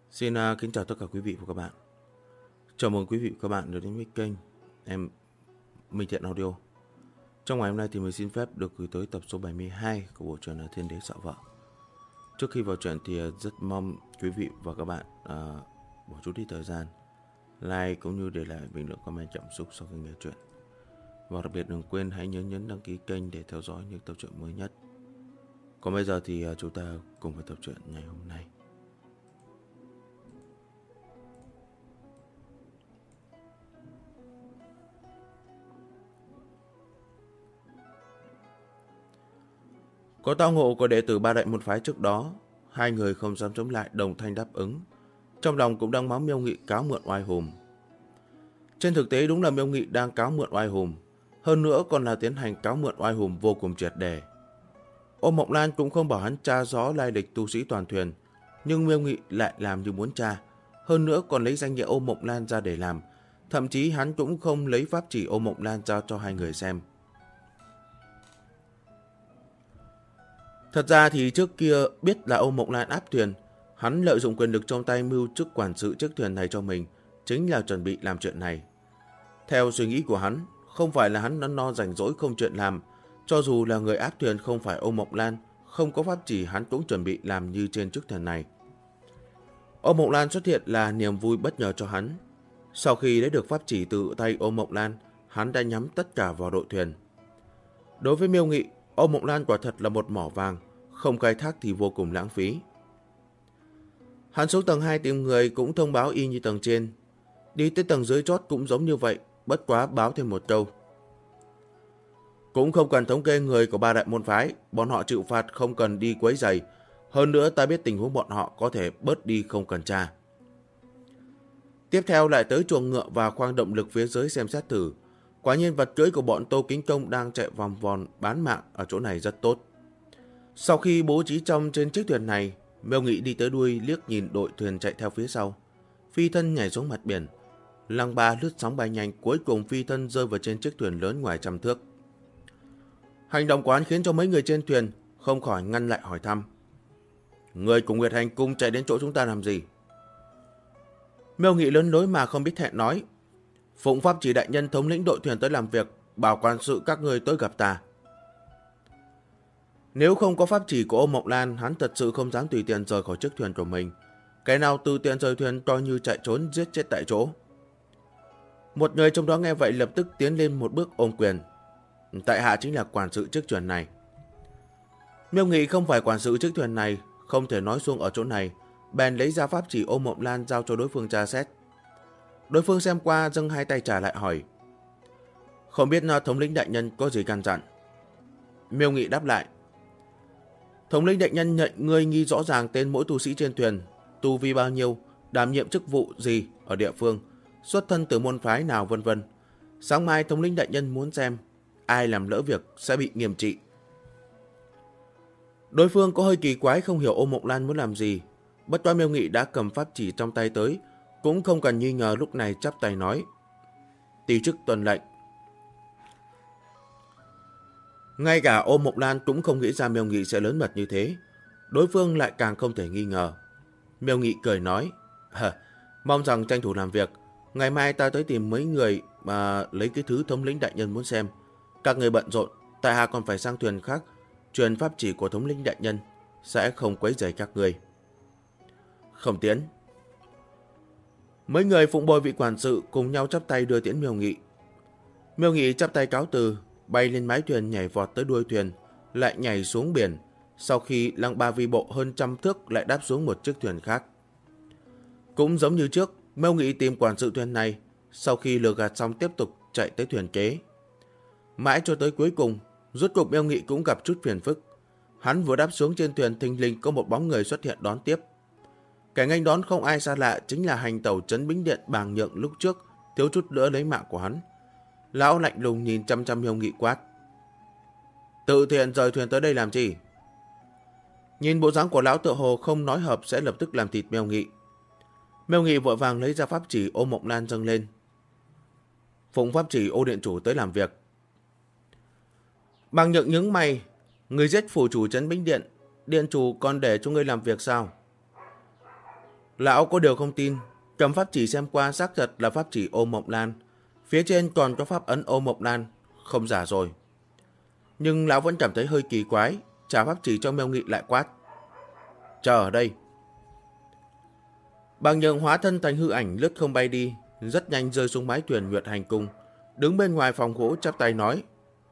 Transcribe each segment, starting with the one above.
Xin kính chào tất cả quý vị và các bạn. Chào mừng quý vị và các bạn đến với kênh em Minh Thiện Audio. Trong ngày hôm nay thì mình xin phép được gửi tới tập số 72 của bộ truyện Thiên Đế Sợ Vợ. Trước khi vào truyện thì rất mong quý vị và các bạn bỏ chút ít thời gian like cũng như để lại bình luận comment cảm xúc sau khi nghe truyện. Và đặc biệt đừng quên hãy nhấn đăng ký kênh để theo dõi những tập truyện mới nhất. Còn bây giờ thì chúng ta cùng vào tập truyện ngày hôm nay. Có tao ngộ của đệ tử ba đại môn phái trước đó, hai người không dám chống lại, đồng thanh đáp ứng. Trong lòng cũng đang mắng Miêu Nghị cáo mượn oai hùm. Trên thực tế đúng là Miêu Nghị đang cáo mượn oai hùm, hơn nữa còn là tiến hành cáo mượn oai hùm vô cùng triệt để. Ôn Mộng Lan cũng không bảo hắn tra rõ lai lịch tu sĩ toàn thuyền, nhưng Miêu Nghị lại làm như muốn tra, hơn nữa còn lấy danh nghĩa Ôn Mộng Lan ra để làm, thậm chí hắn cũng không lấy pháp chỉ Ôn Mộng Lan giao cho hai người xem. Thật ra thì trước kia biết là Ôn Mộng Lan áp thuyền, hắn lợi dụng quyền lực trong tay mưu chức quản sự chiếc thuyền này cho mình, chính là chuẩn bị làm chuyện này. Theo suy nghĩ của hắn, không phải là hắn no rảnh rỗi không chuyện làm, cho dù là người áp thuyền không phải Ôn Mộng Lan, không có pháp chỉ hắn cũng chuẩn bị làm như trên chiếc thuyền này. Ôn Mộng Lan xuất hiện là niềm vui bất ngờ cho hắn. Sau khi lấy được pháp chỉ từ tay Ôn Mộng Lan, hắn đã nhắm tất cả vào đội thuyền. Đối với Miêu Nghị, Ôn Mộng Lan quả thật là một mỏ vàng, không khai thác thì vô cùng lãng phí. Hắn xuống tầng 2 tìm người cũng thông báo y như tầng trên. Đi tới tầng dưới chót cũng giống như vậy, bất quá báo thêm một câu. Cũng không cần thống kê người của ba đại môn phái, bọn họ chịu phạt không cần đi quấy rầy. Hơn nữa ta biết tình huống bọn họ có thể bớt đi không cần tra. Tiếp theo lại tới chuồng ngựa và khoang động lực phía dưới xem xét thử. Quả nhiên vật cưỡi của bọn Tô Kính Công đang chạy vòng vòn bán mạng ở chỗ này rất tốt. Sau khi bố trí trong trên chiếc thuyền này, Miêu Nghị đi tới đuôi liếc nhìn đội thuyền chạy theo phía sau. Phi thân nhảy xuống mặt biển. Lăng ba lướt sóng bay nhanh, cuối cùng phi thân rơi vào trên chiếc thuyền lớn ngoài trăm thước. Hành động của hắn khiến cho mấy người trên thuyền không khỏi ngăn lại hỏi thăm. Người cùng Nguyệt Hành Cung chạy đến chỗ chúng ta làm gì? Miêu Nghị lớn lối mà không biết thẹn nói. Phụng pháp chỉ đại nhân thống lĩnh đội thuyền tới làm việc, bảo quản sự các người tới gặp ta. Nếu không có pháp chỉ của Ôn Mộng Lan, hắn thật sự không dám tùy tiện rời khỏi chiếc thuyền của mình. Cái nào từ tiện rời thuyền coi như chạy trốn giết chết tại chỗ. Một người trong đó nghe vậy lập tức tiến lên một bước ôm quyền. Tại hạ chính là quản sự chiếc thuyền này. Miêu Nghị không phải quản sự chiếc thuyền này, không thể nói xuông ở chỗ này, bèn lấy ra pháp chỉ Ôn Mộng Lan giao cho đối phương tra xét. Đối phương xem qua dâng hai tay trả lại hỏi. Không biết thống lĩnh đại nhân có gì căn dặn? Miêu Nghị đáp lại. Thống lĩnh đại nhân nhận ngươi nghi rõ ràng tên mỗi tu sĩ trên thuyền, tu vi bao nhiêu, đảm nhiệm chức vụ gì ở địa phương, xuất thân từ môn phái nào vân vân. Sáng mai thống lĩnh đại nhân muốn xem, ai làm lỡ việc sẽ bị nghiêm trị. Đối phương có hơi kỳ quái không hiểu Ôn Mộng Lan muốn làm gì, bất quá Miêu Nghị đã cầm pháp chỉ trong tay tới, cũng không cần nghi ngờ lúc này chắp tay nói. Tỳ chức tuần lệnh. Ngay cả Ôn Mộng Lan cũng không nghĩ ra Miêu Nghị sẽ lớn mật như thế. Đối phương lại càng không thể nghi ngờ. Miêu Nghị cười nói. Mong rằng tranh thủ làm việc. Ngày mai ta tới tìm mấy người mà lấy cái thứ thống lĩnh đại nhân muốn xem. Các người bận rộn, tại hạ còn phải sang thuyền khác truyền pháp chỉ của thống lĩnh đại nhân, sẽ không quấy rầy các người. Không tiến. Mấy người phụng bồi vị quản sự cùng nhau chắp tay đưa tiễn Miêu Nghị. Miêu Nghị chắp tay cáo từ, bay lên mái thuyền nhảy vọt tới đuôi thuyền, lại nhảy xuống biển. Sau khi Lăng Ba vi bộ hơn trăm thước lại đáp xuống một chiếc thuyền khác. Cũng giống như trước, Miêu Nghị tìm quản sự thuyền này, sau khi lừa gạt xong tiếp tục chạy tới thuyền kế. Mãi cho tới cuối cùng, rốt cuộc Miêu Nghị cũng gặp chút phiền phức. Hắn vừa đáp xuống trên thuyền thình lình có một bóng người xuất hiện đón tiếp. Kẻ nghênh đón không ai xa lạ chính là hành tẩu Trấn Bính Điện Bàng Nhượng lúc trước, thiếu chút nữa lấy mạng của hắn. Lão lạnh lùng nhìn chăm chăm Miêu Nghị quát. Tự thiện rời thuyền tới đây làm gì? Nhìn bộ dáng của lão tựa hồ không nói hợp sẽ lập tức làm thịt Miêu Nghị. Miêu Nghị vội vàng lấy ra pháp chỉ Ôn Mộng Lan dâng lên. Phụng pháp chỉ Ô điện chủ tới làm việc. Bàng Nhượng nhướng mày. Người giết phủ chủ Trấn Bính Điện, điện chủ còn để cho ngươi làm việc sao? Lão có điều không tin, cầm pháp chỉ xem qua xác thật là pháp chỉ Ô Mộng Lan. Phía trên còn có pháp ấn Ô Mộng Lan, không giả rồi. Nhưng lão vẫn cảm thấy hơi kỳ quái, trả pháp chỉ cho Miêu Nghị lại quát. Chờ ở đây. Bàng Nhượng hóa thân thành hư ảnh lướt không bay đi, rất nhanh rơi xuống mái thuyền Nguyệt Hành Cung, đứng bên ngoài phòng gỗ chắp tay nói.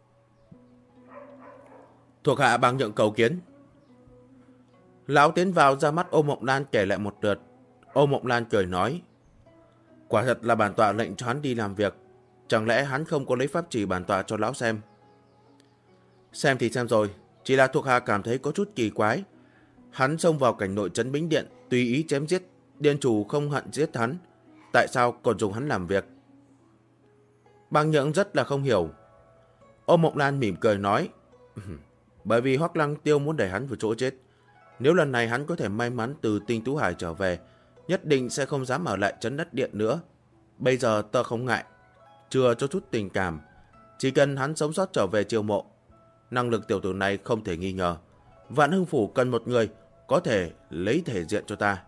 Thuộc hạ Bàng Nhượng cầu kiến. Lão tiến vào ra mắt Ô Mộng Lan kể lại một lượt. Ô Mộng Lan cười nói. Quả thật là bản tọa lệnh cho hắn đi làm việc. Chẳng lẽ hắn không có lấy pháp chỉ bản tọa cho lão xem? Xem thì xem rồi, chỉ là thuộc hạ cảm thấy có chút kỳ quái. Hắn xông vào cảnh nội trấn Bính Điện, tùy ý chém giết, điện chủ không hận giết hắn. Tại sao còn dùng hắn làm việc? Bàng Nhượng rất là không hiểu. Ô Mộng Lan mỉm cười nói. Bởi vì Hoắc Lăng Tiêu muốn đẩy hắn vào chỗ chết. Nếu lần này hắn có thể may mắn từ Tinh Tú Hải trở về, nhất định sẽ không dám ở lại trấn Đất Điện nữa. Bây giờ tớ không ngại, chưa cho chút tình cảm. Chỉ cần hắn sống sót trở về Chiêu Mộ, năng lực tiểu tử này không thể nghi ngờ. Vạn Hưng Phủ cần một người có thể lấy thể diện cho ta.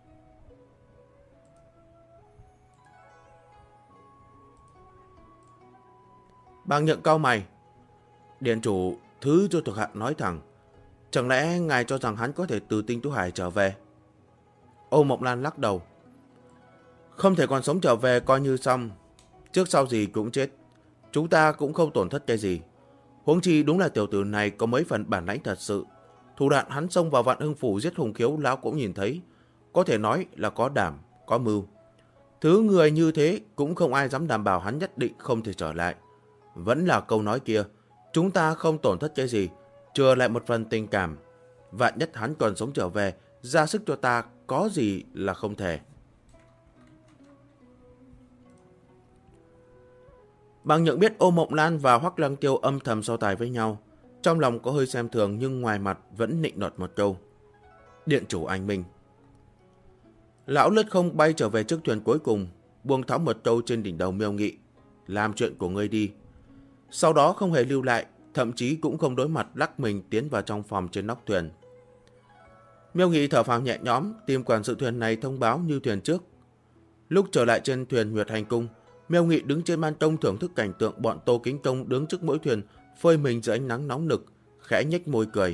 Bàng Nhượng cau mày. Điện chủ thứ cho thuộc hạ nói thẳng. Chẳng lẽ ngài cho rằng hắn có thể từ Tinh Tú Hải trở về? Ô Mộng Lan lắc đầu. Không thể còn sống trở về coi như xong. Trước sau gì cũng chết. Chúng ta cũng không tổn thất cái gì. Huống chi đúng là tiểu tử này có mấy phần bản lãnh thật sự. Thủ đoạn hắn xông vào Vạn Hưng Phủ giết Hùng Khiếu lão cũng nhìn thấy. Có thể nói là có đảm, có mưu. Thứ người như thế cũng không ai dám đảm bảo hắn nhất định không thể trở lại. Vẫn là câu nói kia. Chúng ta không tổn thất cái gì, chừa lại một phần tình cảm. Vạn nhất hắn còn sống trở về, ra sức cho ta có gì là không thể. Bàng Nhượng biết Ô Mộng Lan và Hoắc Lăng Tiêu âm thầm so tài với nhau. Trong lòng có hơi xem thường nhưng ngoài mặt vẫn nịnh nọt một câu. Điện chủ anh minh. Lão lướt không bay trở về chiếc thuyền cuối cùng, buông thõng một câu trên đỉnh đầu Miêu Nghị. Làm chuyện của ngươi đi. Sau đó không hề lưu lại, thậm chí cũng không đối mặt lắc mình tiến vào trong phòng trên nóc thuyền. Miêu Nghị thở phào nhẹ nhõm, tìm quản sự thuyền này thông báo như thuyền trước. Lúc trở lại trên thuyền Nguyệt Hành Cung, Miêu Nghị đứng trên ban công thưởng thức cảnh tượng bọn Tô Kính Công đứng trước mỗi thuyền, phơi mình dưới ánh nắng nóng nực, khẽ nhếch môi cười.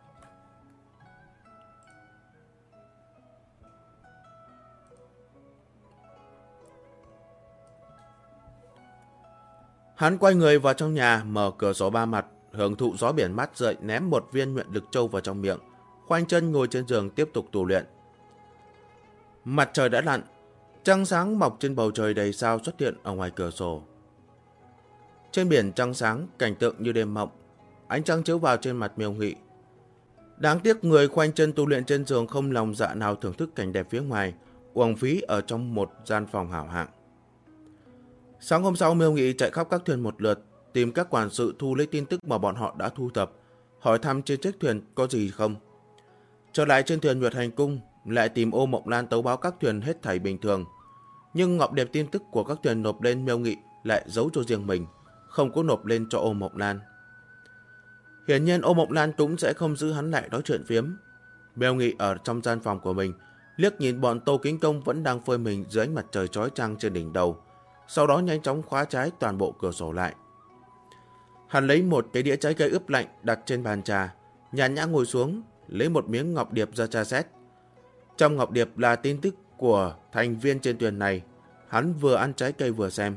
Hắn quay người vào trong nhà, mở cửa sổ ba mặt, hưởng thụ gió biển mát rượi, ném một viên nguyện lực châu vào trong miệng, khoanh chân ngồi trên giường tiếp tục tu luyện. Mặt trời đã lặn, trăng sáng mọc trên bầu trời đầy sao xuất hiện ở ngoài cửa sổ. Trên biển trăng sáng, cảnh tượng như đêm mộng, ánh trăng chiếu vào trên mặt Miêu Nghị. Đáng tiếc người khoanh chân tu luyện trên giường không lòng dạ nào thưởng thức cảnh đẹp phía ngoài, uổng phí ở trong một gian phòng hảo hạng. Sáng hôm sau, Miêu Nghị chạy khắp các thuyền một lượt, tìm các quản sự thu lấy tin tức mà bọn họ đã thu thập, hỏi thăm trên chiếc thuyền có gì không. Trở lại trên thuyền Nguyệt Hành Cung, lại tìm Ô Mộng Lan tấu báo các thuyền hết thảy bình thường. Nhưng ngọc điệp tin tức của các thuyền nộp lên Miêu Nghị lại giấu cho riêng mình, không có nộp lên cho Ô Mộng Lan. Hiển nhiên Ô Mộng Lan cũng sẽ không giữ hắn lại nói chuyện phiếm. Miêu Nghị ở trong gian phòng của mình, liếc nhìn bọn Tô Kính Công vẫn đang phơi mình dưới ánh mặt trời chói chang trên đỉnh đầu, sau đó nhanh chóng khóa trái toàn bộ cửa sổ lại. Hắn lấy một cái đĩa trái cây ướp lạnh đặt trên bàn trà, nhàn nhã ngồi xuống, lấy một miếng ngọc điệp ra tra xét. Trong ngọc điệp là tin tức của thành viên trên thuyền này. Hắn vừa ăn trái cây vừa xem.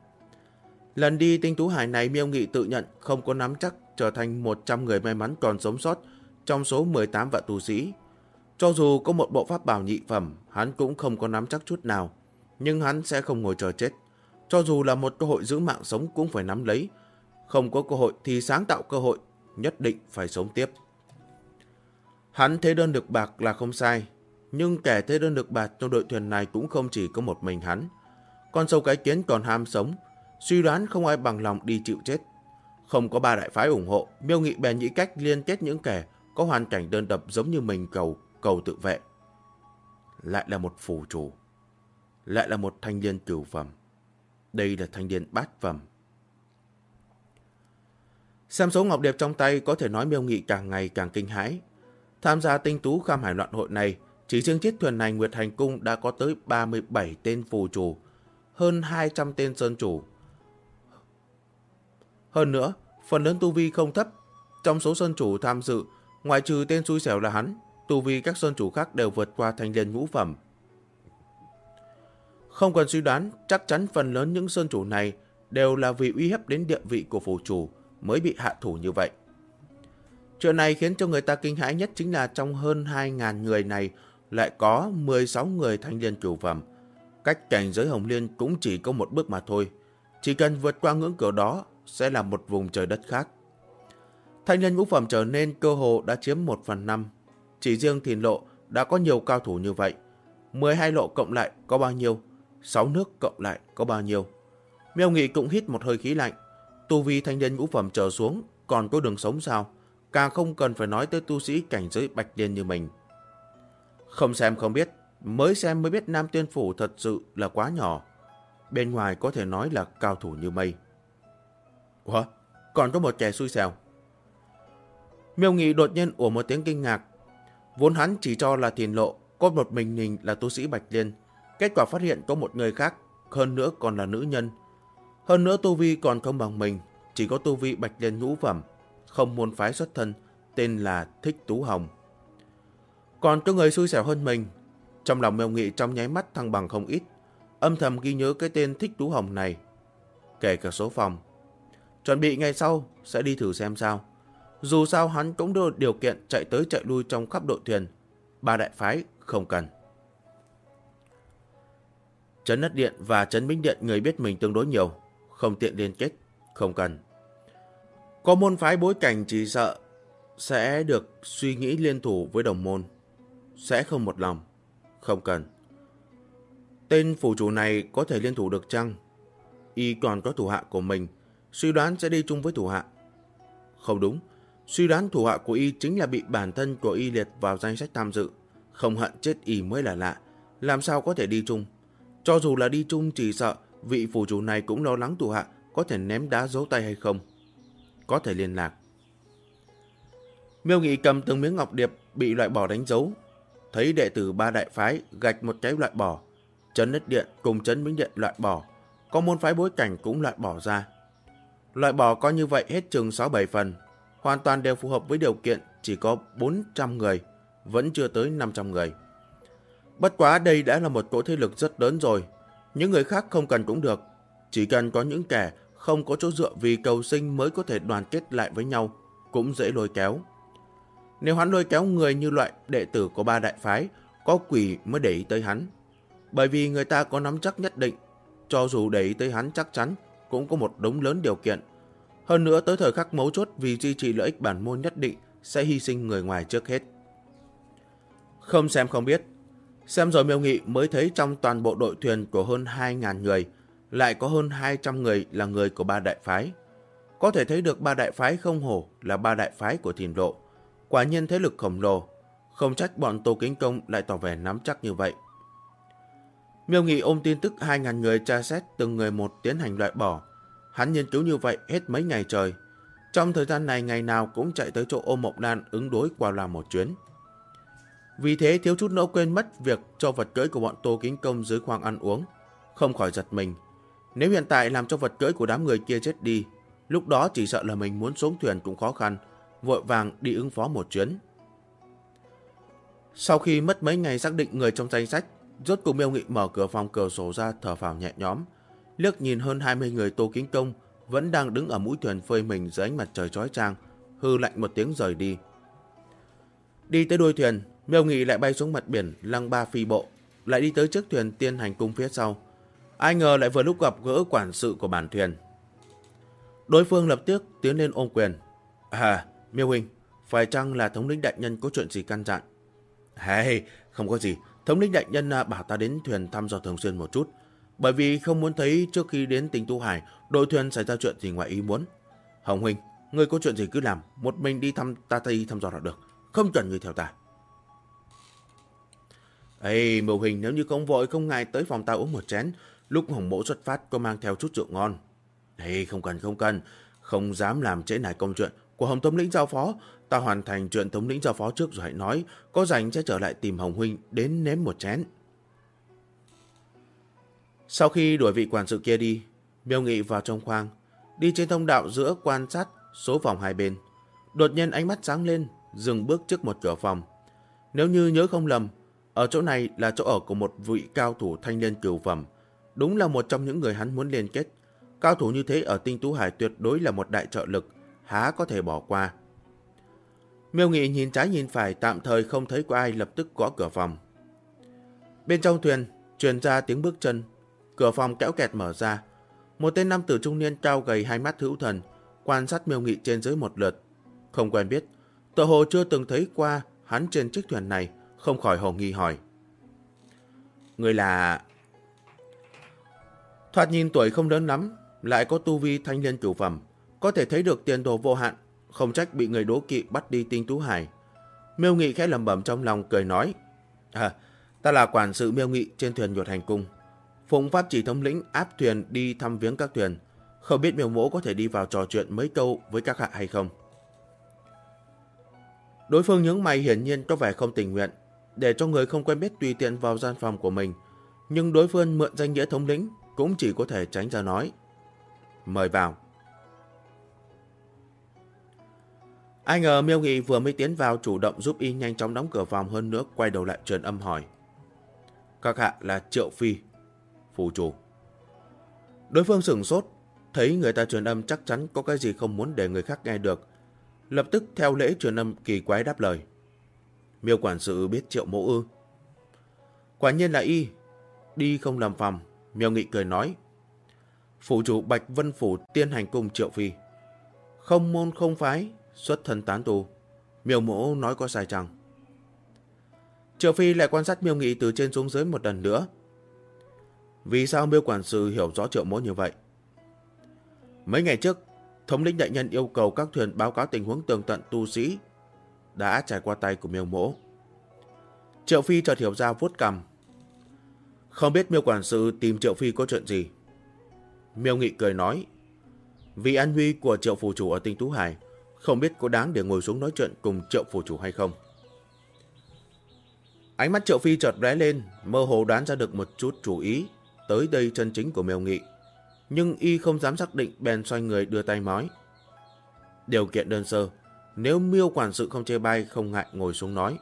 Lần đi Tinh Tú Hải này, Miêu Nghị tự nhận không có nắm chắc trở thành 100 người may mắn còn sống sót trong số 18 vạn tu sĩ. Cho dù có một bộ pháp bảo nhị phẩm, hắn cũng không có nắm chắc chút nào. Nhưng hắn sẽ không ngồi chờ chết. Cho dù là một cơ hội giữ mạng sống cũng phải nắm lấy. Không có cơ hội thì sáng tạo cơ hội, nhất định phải sống tiếp. Hắn thế đơn được bạc là không sai. Nhưng kẻ thế đơn được bạc trong đội thuyền này cũng không chỉ có một mình hắn. Con sâu cái kiến còn ham sống, suy đoán không ai bằng lòng đi chịu chết. Không có ba đại phái ủng hộ, Miêu Nghị bèn nghĩ cách liên kết những kẻ có hoàn cảnh đơn độc giống như mình cầu tự vệ. Lại là một phù chủ, lại là một thanh niên cửu phẩm. Đây là thanh niên bát phẩm. Xem số ngọc điệp trong tay, có thể nói Miêu Nghị càng ngày càng kinh hãi. Tham gia Tinh Tú Kham Hải loạn hội này Chỉ riêng chiếc thuyền này Nguyệt Hành Cung đã có tới 37 tên phù chủ, hơn 200 tên sơn chủ. Hơn nữa, phần lớn tu vi không thấp. Trong số sơn chủ tham dự, ngoại trừ tên xui xẻo là hắn, tu vi các sơn chủ khác đều vượt qua thanh liên ngũ phẩm. Không cần suy đoán, chắc chắn phần lớn những sơn chủ này đều là vì uy hiếp đến địa vị của phù chủ mới bị hạ thủ như vậy. Chuyện này khiến cho người ta kinh hãi nhất chính là trong hơn 2.000 người này lại có 16 người thanh liên cửu phẩm. Cách cảnh giới Hồng Liên cũng chỉ có một bước mà thôi. Chỉ cần vượt qua ngưỡng cửa đó sẽ là một vùng trời đất khác. Thanh liên ngũ phẩm trở nên cơ hồ đã chiếm 1/5. Chỉ riêng Thìn Lộ đã có nhiều cao thủ như vậy. 12 lộ cộng lại có bao nhiêu? 6 nước cộng lại có bao nhiêu? Miêu Nghị cũng hít một hơi khí lạnh. Tu vi thanh liên ngũ phẩm trở xuống còn có đường sống sao? Càng không cần phải nói tới tu sĩ cảnh giới bạch liên như mình. Không xem không biết, mới xem mới biết Nam Tiên Phủ thật sự là quá nhỏ. Bên ngoài có thể nói là cao thủ như mây. Ủa? Còn có một kẻ xui xẻo. Miêu Nghị đột nhiên ủa một tiếng kinh ngạc. Vốn hắn chỉ cho là Thìn Lộ có một mình là tu sĩ bạch liên. Kết quả phát hiện có một người khác, hơn nữa còn là nữ nhân. Hơn nữa tu vi còn không bằng mình, chỉ có tu vi bạch liên ngũ phẩm, không môn phái xuất thân, tên là Thích Tú Hồng. Còn có người xui xẻo hơn mình. Trong lòng Miêu Nghị trong nháy mắt thăng bằng không ít, âm thầm ghi nhớ cái tên Thích Tú Hồng này, kể cả số phòng. Chuẩn bị ngày sau sẽ đi thử xem sao. Dù sao hắn cũng được điều kiện chạy tới chạy lui trong khắp đội thuyền. Ba đại phái không cần. Trấn Đất Điện và Trấn Bính Điện người biết mình tương đối nhiều, không tiện liên kết, không cần. Có môn phái bối cảnh chỉ sợ sẽ được suy nghĩ liên thủ với đồng môn. Sẽ không một lòng, không cần. Tên phù chủ này có thể liên thủ được chăng? Y còn có thủ hạ của mình, suy đoán sẽ đi chung với thủ hạ. Không đúng, suy đoán thủ hạ của Y chính là bị bản thân của Y liệt vào danh sách tham dự. Không hận chết Y mới là lạ, làm sao có thể đi chung? Cho dù là đi chung chỉ sợ vị phù chủ này cũng lo lắng thủ hạ có thể ném đá giấu tay hay không. Có thể liên lạc. Miêu Nghị cầm từng miếng ngọc điệp bị loại bỏ đánh dấu. Thấy đệ tử ba đại phái gạch một cái loại bỏ. Trấn Đất Điện cùng Trấn Bính Điện loại bỏ. Có môn phái bối cảnh cũng loại bỏ ra. Loại bỏ có như vậy hết chừng 6-7 phần. Hoàn toàn đều phù hợp với điều kiện chỉ có 400 người. Vẫn chưa tới 500 người. Bất quá đây đã là một cỗ thế lực rất lớn rồi. Những người khác không cần cũng được. Chỉ cần có những kẻ không có chỗ dựa vì cầu sinh mới có thể đoàn kết lại với nhau, cũng dễ lôi kéo. Nếu hắn lôi kéo người như loại đệ tử của ba đại phái, có quỷ mới để ý tới hắn. Bởi vì người ta có nắm chắc nhất định, cho dù để ý tới hắn chắc chắn cũng có một đống lớn điều kiện. Hơn nữa tới thời khắc mấu chốt vì duy trì lợi ích bản môn nhất định sẽ hy sinh người ngoài trước hết. Không xem không biết. Xem rồi Miêu Nghị mới thấy trong toàn bộ đội thuyền của hơn 2.000 người, lại có hơn 200 người là người của ba đại phái. Có thể thấy được ba đại phái không hổ là ba đại phái của Thìn Lộ. Quả nhiên thế lực khổng lồ, không trách bọn Tô Kính Công lại tỏ vẻ nắm chắc như vậy. Miêu Nghị ôm tin tức 2.000 người tra xét từng người một tiến hành loại bỏ. Hắn nghiên cứu như vậy hết mấy ngày trời. Trong thời gian này ngày nào cũng chạy tới chỗ Ôm Mộng Lan ứng đối qua làm một chuyến. Vì thế thiếu chút nữa quên mất việc cho vật cưỡi của bọn Tô Kính Công dưới khoang ăn uống. Không khỏi giật mình. Nếu hiện tại làm cho vật cưỡi của đám người kia chết đi, lúc đó chỉ sợ là mình muốn xuống thuyền cũng khó khăn, vội vàng đi ứng phó một chuyến. Sau khi mất mấy ngày xác định người trong danh sách, rốt cuộc Miêu Nghị mở cửa phòng cửa sổ ra thở phào nhẹ nhõm, liếc nhìn hơn 20 người Tô Kính Công vẫn đang đứng ở mũi thuyền phơi mình dưới ánh mặt trời chói chang, hư lạnh một tiếng rời đi. Đi tới đuôi thuyền, Miêu Nghị lại bay xuống mặt biển lăng ba phi bộ, lại đi tới trước thuyền Tiên Hành Cung phía sau. Ai ngờ lại vừa lúc gặp gỡ quản sự của bản thuyền. Đối phương lập tức tiến lên ôm quyền. Miêu huynh, phải chăng là thống lĩnh đại nhân có chuyện gì căn dặn? Không có gì. Thống lĩnh đại nhân bảo ta đến thuyền thăm dò thường xuyên một chút, bởi vì không muốn thấy trước khi đến tỉnh Tu Hải đội thuyền xảy ra chuyện gì ngoài ý muốn. Hồng huynh, ngươi có chuyện gì cứ làm, một mình đi thăm dò là được, không cần ngươi theo ta. Miêu huynh, nếu như không vội không ngại tới phòng ta uống một chén, lúc Hồng mỗ xuất phát có mang theo chút rượu ngon. Không cần, không dám làm trễ nải công chuyện, của Hồng thống lĩnh giao phó, ta hoàn thành chuyện thống lĩnh giao phó trước rồi hãy nói, có rảnh sẽ trở lại tìm Hồng huynh đến nếm một chén. Sau khi đuổi vị quản sự kia đi, Miêu Nghị vào trong khoang, đi trên thông đạo giữa quan sát số phòng hai bên. Đột nhiên ánh mắt sáng lên, dừng bước trước một cửa phòng. Nếu như nhớ không lầm, ở chỗ này là chỗ ở của một vị cao thủ thanh niên cửu phẩm. Đúng là một trong những người hắn muốn liên kết. Cao thủ như thế ở Tinh Tú Hải tuyệt đối là một đại trợ lực, há có thể bỏ qua. Miêu Nghị nhìn trái nhìn phải, tạm thời không thấy có ai, lập tức gõ cửa phòng. Bên trong thuyền truyền ra tiếng bước chân, cửa phòng kéo kẹt mở ra. Một tên nam tử trung niên cao gầy, hai mắt hữu thần, quan sát Miêu Nghị trên dưới một lượt. Không quen biết, tựa hồ chưa từng thấy qua hắn trên chiếc thuyền này, không khỏi hồ nghi hỏi: người là... Thoạt nhìn tuổi không lớn lắm, lại có tu vi thanh niên cửu phẩm, có thể thấy được tiền đồ vô hạn, không trách bị người đố kỵ bắt đi Tinh Tú Hải. Miêu Nghị khẽ lẩm bẩm trong lòng, cười nói: ta là quản sự Miêu Nghị trên thuyền Nhuột Hành Cung, phụng pháp chỉ thống lĩnh áp thuyền đi thăm viếng các thuyền, không biết Miêu mỗ có thể đi vào trò chuyện mấy câu với các hạ hay không. Đối phương nhướng mày, hiển nhiên có vẻ không tình nguyện, để cho người không quen biết tùy tiện vào gian phòng của mình, nhưng đối phương mượn danh nghĩa thống lĩnh cũng chỉ có thể tránh ra nói: mời vào. Ai ngờ Miêu Nghị vừa mới tiến vào, chủ động giúp y nhanh chóng đóng cửa phòng, hơn nữa quay đầu lại truyền âm hỏi: các hạ là Triệu Phi, phủ chủ. Đối phương sửng sốt, thấy người ta truyền âm chắc chắn có cái gì không muốn để người khác nghe được, lập tức theo lễ truyền âm kỳ quái đáp lời: Miêu quản sự biết Triệu mỗ ư? Quả nhiên là y. Đi không làm phòng, Miêu Nghị cười nói: phủ chủ Bạch Vân Phủ Tiên Hành Cung Triệu Phi, không môn không phái, xuất thân tán tu, Miêu mỗ nói có sai chăng? Triệu Phi lại quan sát Miêu Nghị từ trên xuống dưới một lần nữa. Vì sao Miêu quản sự hiểu rõ Triệu mỗ như vậy? Mấy ngày trước, thống lĩnh đại nhân yêu cầu các thuyền báo cáo tình huống tường tận tu sĩ đã trải qua tay của Miêu mỗ. Triệu Phi chợt hiểu ra, vuốt cằm: không biết Miêu quản sự tìm Triệu Phi có chuyện gì? Miêu Nghị cười nói: vì an nguy của Triệu phủ chủ ở Tinh Tú Hải, không biết có đáng để ngồi xuống nói chuyện cùng Triệu phủ chủ hay không. Ánh mắt Triệu Phi chợt lóe lên, mơ hồ đoán ra được một chút chủ ý tới đây chân chính của Miêu Nghị, nhưng y không dám xác định, bèn xoay người đưa tay nói: điều kiện đơn sơ, nếu Miêu quản sự không chê bai, không ngại ngồi xuống nói.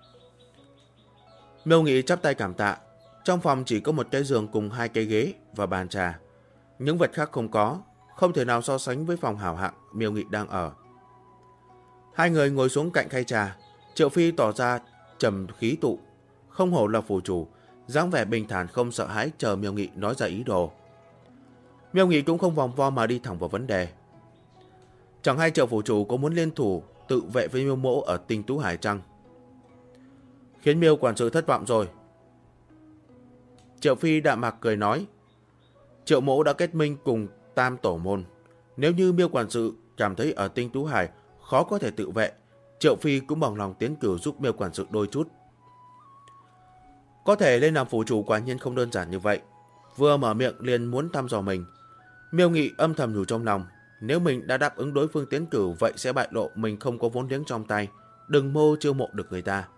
Miêu Nghị chắp tay cảm tạ. Trong phòng chỉ có một cái giường cùng 2 cái ghế và bàn trà, những vật khác không có, không thể nào so sánh với phòng hảo hạng Miêu Nghị đang ở. Hai người ngồi xuống cạnh khay trà. Triệu Phi tỏ ra trầm khí tụ, không hổ là phủ chủ, dáng vẻ bình thản không sợ hãi, chờ Miêu Nghị nói ra ý đồ. Miêu Nghị cũng không vòng vo mà đi thẳng vào vấn đề: chẳng hay Triệu phủ chủ có muốn liên thủ tự vệ với Miêu mỗ ở Tinh Tú Hải chăng? Khiến Miêu quản sự thất vọng rồi. Triệu Phi đạm mạc cười nói: Triệu mỗ đã kết minh cùng Tam Tổ Môn, nếu như Miêu quản sự cảm thấy ở Tinh Tú Hải khó có thể tự vệ, Triệu Phi cũng bằng lòng tiến cử giúp Miêu quản sự đôi chút. Có thể lên làm phủ chủ quả nhiên không đơn giản như vậy. Vừa mở miệng liền muốn thăm dò mình. Miêu Nghị âm thầm nhủ trong lòng, nếu mình đã đáp ứng đối phương tiến cử, vậy sẽ bại lộ mình không có vốn liếng trong tay, đừng mơ chiêu mộ được người ta.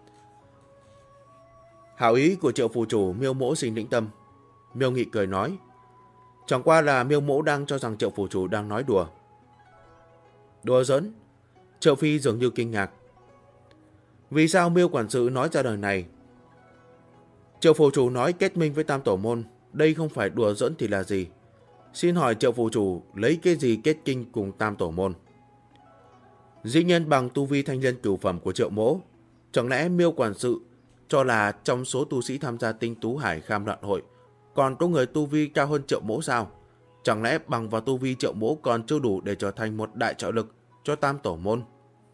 Hảo ý của Triệu phủ chủ Miêu mỗ xin lĩnh tâm. Miêu Nghị cười nói: chẳng qua là Miêu mỗ đang cho rằng Triệu phủ chủ đang nói đùa. Đùa giỡn? Triệu Phi dường như kinh ngạc. Vì sao Miêu quản sự nói ra lời này? Triệu phủ chủ nói kết minh với Tam Tổ Môn, đây không phải đùa giỡn thì là gì? Xin hỏi Triệu phủ chủ lấy cái gì kết kinh cùng Tam Tổ Môn? Dĩ nhiên bằng tu vi thanh liên cửu phẩm của Triệu mỗ. Chẳng lẽ Miêu quản sự cho là trong số tu sĩ tham gia Tinh Tú Hải Kham Loạn Hội còn có người tu vi cao hơn Triệu mỗ sao? Chẳng lẽ bằng vào tu vi Triệu mỗ còn chưa đủ để trở thành một đại trợ lực cho Tam Tổ Môn?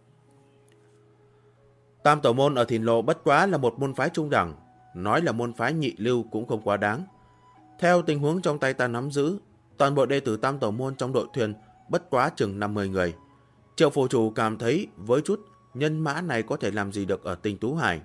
Tam Tổ Môn ở Thìn Lộ bất quá là một môn phái trung đẳng, nói là môn phái nhị lưu cũng không quá đáng. Theo tình huống trong tay ta nắm giữ, toàn bộ đệ tử Tam Tổ Môn trong đội thuyền bất quá chừng 50 người. Triệu phủ chủ cảm thấy với chút nhân mã này có thể làm gì được ở Tinh Tú Hải.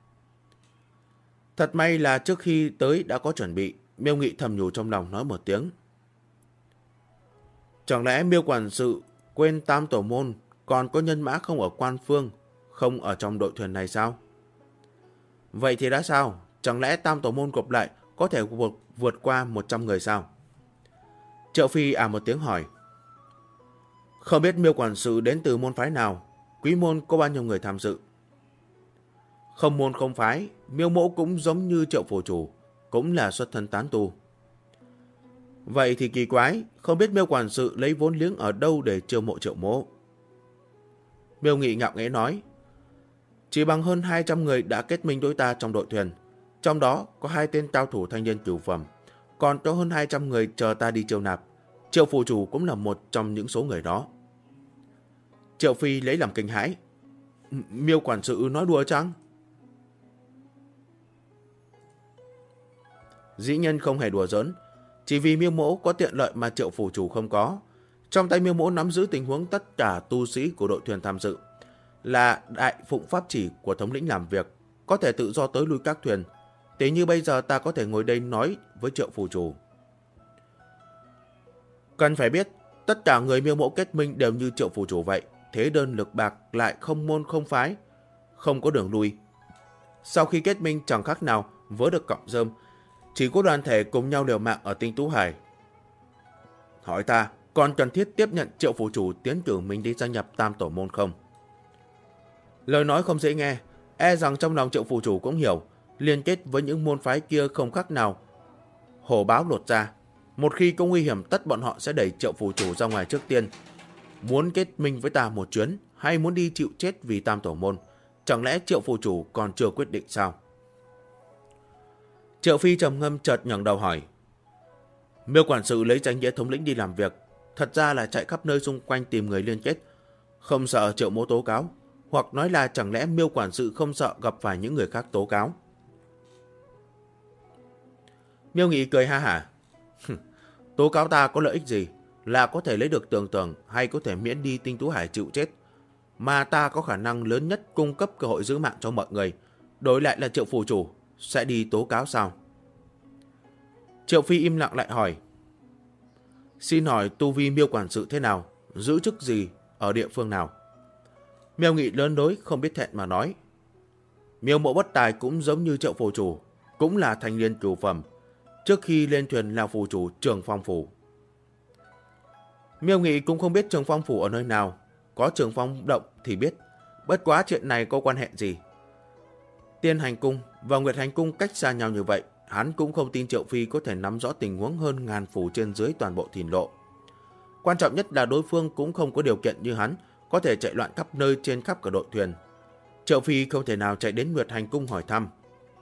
Thật may là trước khi tới đã có chuẩn bị. Miêu Nghị thầm nhủ trong lòng, nói một tiếng: chẳng lẽ Miêu quản sự quên Tam Tổ Môn còn có nhân mã không ở quan phương, không ở trong đội thuyền này sao? Vậy thì đã sao? Chẳng lẽ Tam Tổ môn gộp lại có thể vượt qua 100 người sao? Triệu Phi một tiếng hỏi. Không biết Miêu quản sự đến từ môn phái nào, quý môn có bao nhiêu người tham dự? Không môn không phái, Miêu mỗ cũng giống như Triệu phủ chủ, cũng là xuất thân tán tu. Vậy thì kỳ quái, không biết Miêu quản sự lấy vốn liếng ở đâu để chiêu mộ Triệu mỗ? Miêu Nghị ngạo nghễ nói. Chỉ bằng hơn 200 người đã kết minh đối ta trong đội thuyền, trong đó có 2 tên cao thủ thanh niên cửu phẩm, còn có hơn 200 người chờ ta đi chiêu nạp. Triệu phủ chủ cũng là một trong những số người đó. Triệu Phi lấy làm kinh hãi. Miêu quản sự nói đùa chăng? Dĩ nhiên không hề đùa giỡn, chỉ vì Miêu mỗ có tiện lợi mà Triệu phủ chủ không có. Trong tay Miêu mỗ nắm giữ tình huống tất cả tu sĩ của đội thuyền tham dự, là đại phụng pháp chỉ của thống lĩnh làm việc, có thể tự do tới lui các thuyền. Thế như bây giờ ta có thể ngồi đây nói với Triệu phủ chủ. Cần phải biết, tất cả người Miêu mỗ kết minh đều như Triệu phủ chủ vậy, thế đơn lực bạc, lại không môn không phái, không có đường lui. Sau khi kết minh chẳng khác nào vớ được cọng rơm, chỉ có đoàn thể cùng nhau liều mạng ở Tinh Tú Hải. Hỏi ta, còn cần thiết tiếp nhận Triệu phủ chủ tiến cử mình đi gia nhập Tam Tổ môn không? Lời nói không dễ nghe, rằng trong lòng Triệu phủ chủ cũng hiểu, liên kết với những môn phái kia không khác nào hổ báo lột ra. Một khi có nguy hiểm, tất bọn họ sẽ đẩy Triệu phủ chủ ra ngoài trước tiên. Muốn kết minh với ta một chuyến, hay muốn đi chịu chết vì Tam Tổ môn? Chẳng lẽ Triệu phủ chủ còn chưa quyết định sao? Triệu Phi trầm ngâm chợt ngẩng đầu hỏi. Miêu quản sự lấy danh nghĩa thống lĩnh đi làm việc, thật ra là chạy khắp nơi xung quanh tìm người liên kết, không sợ Triệu mỗ tố cáo? Hoặc nói là chẳng lẽ Miêu quản sự không sợ gặp phải những người khác tố cáo? Miêu Nghị cười ha hả. Tố cáo ta có lợi ích gì? Là có thể lấy được tường tường, hay có thể miễn đi Tinh Tú Hải chịu chết. Mà ta có khả năng lớn nhất cung cấp cơ hội giữ mạng cho mọi người. Đổi lại là Triệu phủ chủ sẽ đi tố cáo sao? Triệu Phi im lặng lại hỏi. Xin hỏi tu vi Miêu quản sự thế nào? Giữ chức gì? Ở địa phương nào? Miêu Nghị lớn đối không biết thẹn mà nói. Miêu mộ bất tài cũng giống như Triệu phủ chủ, cũng là thanh niên cửu phẩm. Trước khi lên thuyền là phủ chủ Trường Phong phủ. Miêu Nghị cũng không biết Trường Phong phủ ở nơi nào, có Trường Phong động thì biết, bất quá chuyện này có quan hệ gì. Tiên Hành Cung và Nguyệt Hành Cung cách xa nhau như vậy, hắn cũng không tin Triệu Phi có thể nắm rõ tình huống hơn ngàn phủ trên dưới toàn bộ Thìn Lộ. Quan trọng nhất là đối phương cũng không có điều kiện như hắn, có thể chạy loạn khắp nơi trên khắp cả đội thuyền. Triệu Phi không thể nào chạy đến Nguyệt Hành Cung hỏi thăm.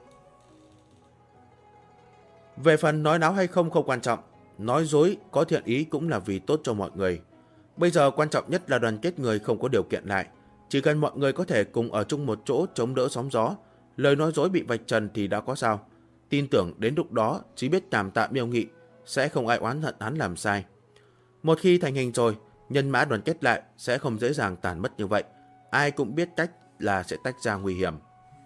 Về phần nói láo hay không quan trọng, nói dối có thiện ý cũng là vì tốt cho mọi người. Bây giờ quan trọng nhất là đoàn kết người không có điều kiện lại. Chỉ cần mọi người có thể cùng ở chung một chỗ chống đỡ sóng gió, lời nói dối bị vạch trần thì đã có sao. Tin tưởng đến lúc đó chỉ biết cảm tạ Miêu Nghị, sẽ không ai oán hận hắn làm sai. Một khi thành hình rồi, nhân mã đoàn kết lại sẽ không dễ dàng tàn mất như vậy. Ai cũng biết cách là sẽ tách ra nguy hiểm.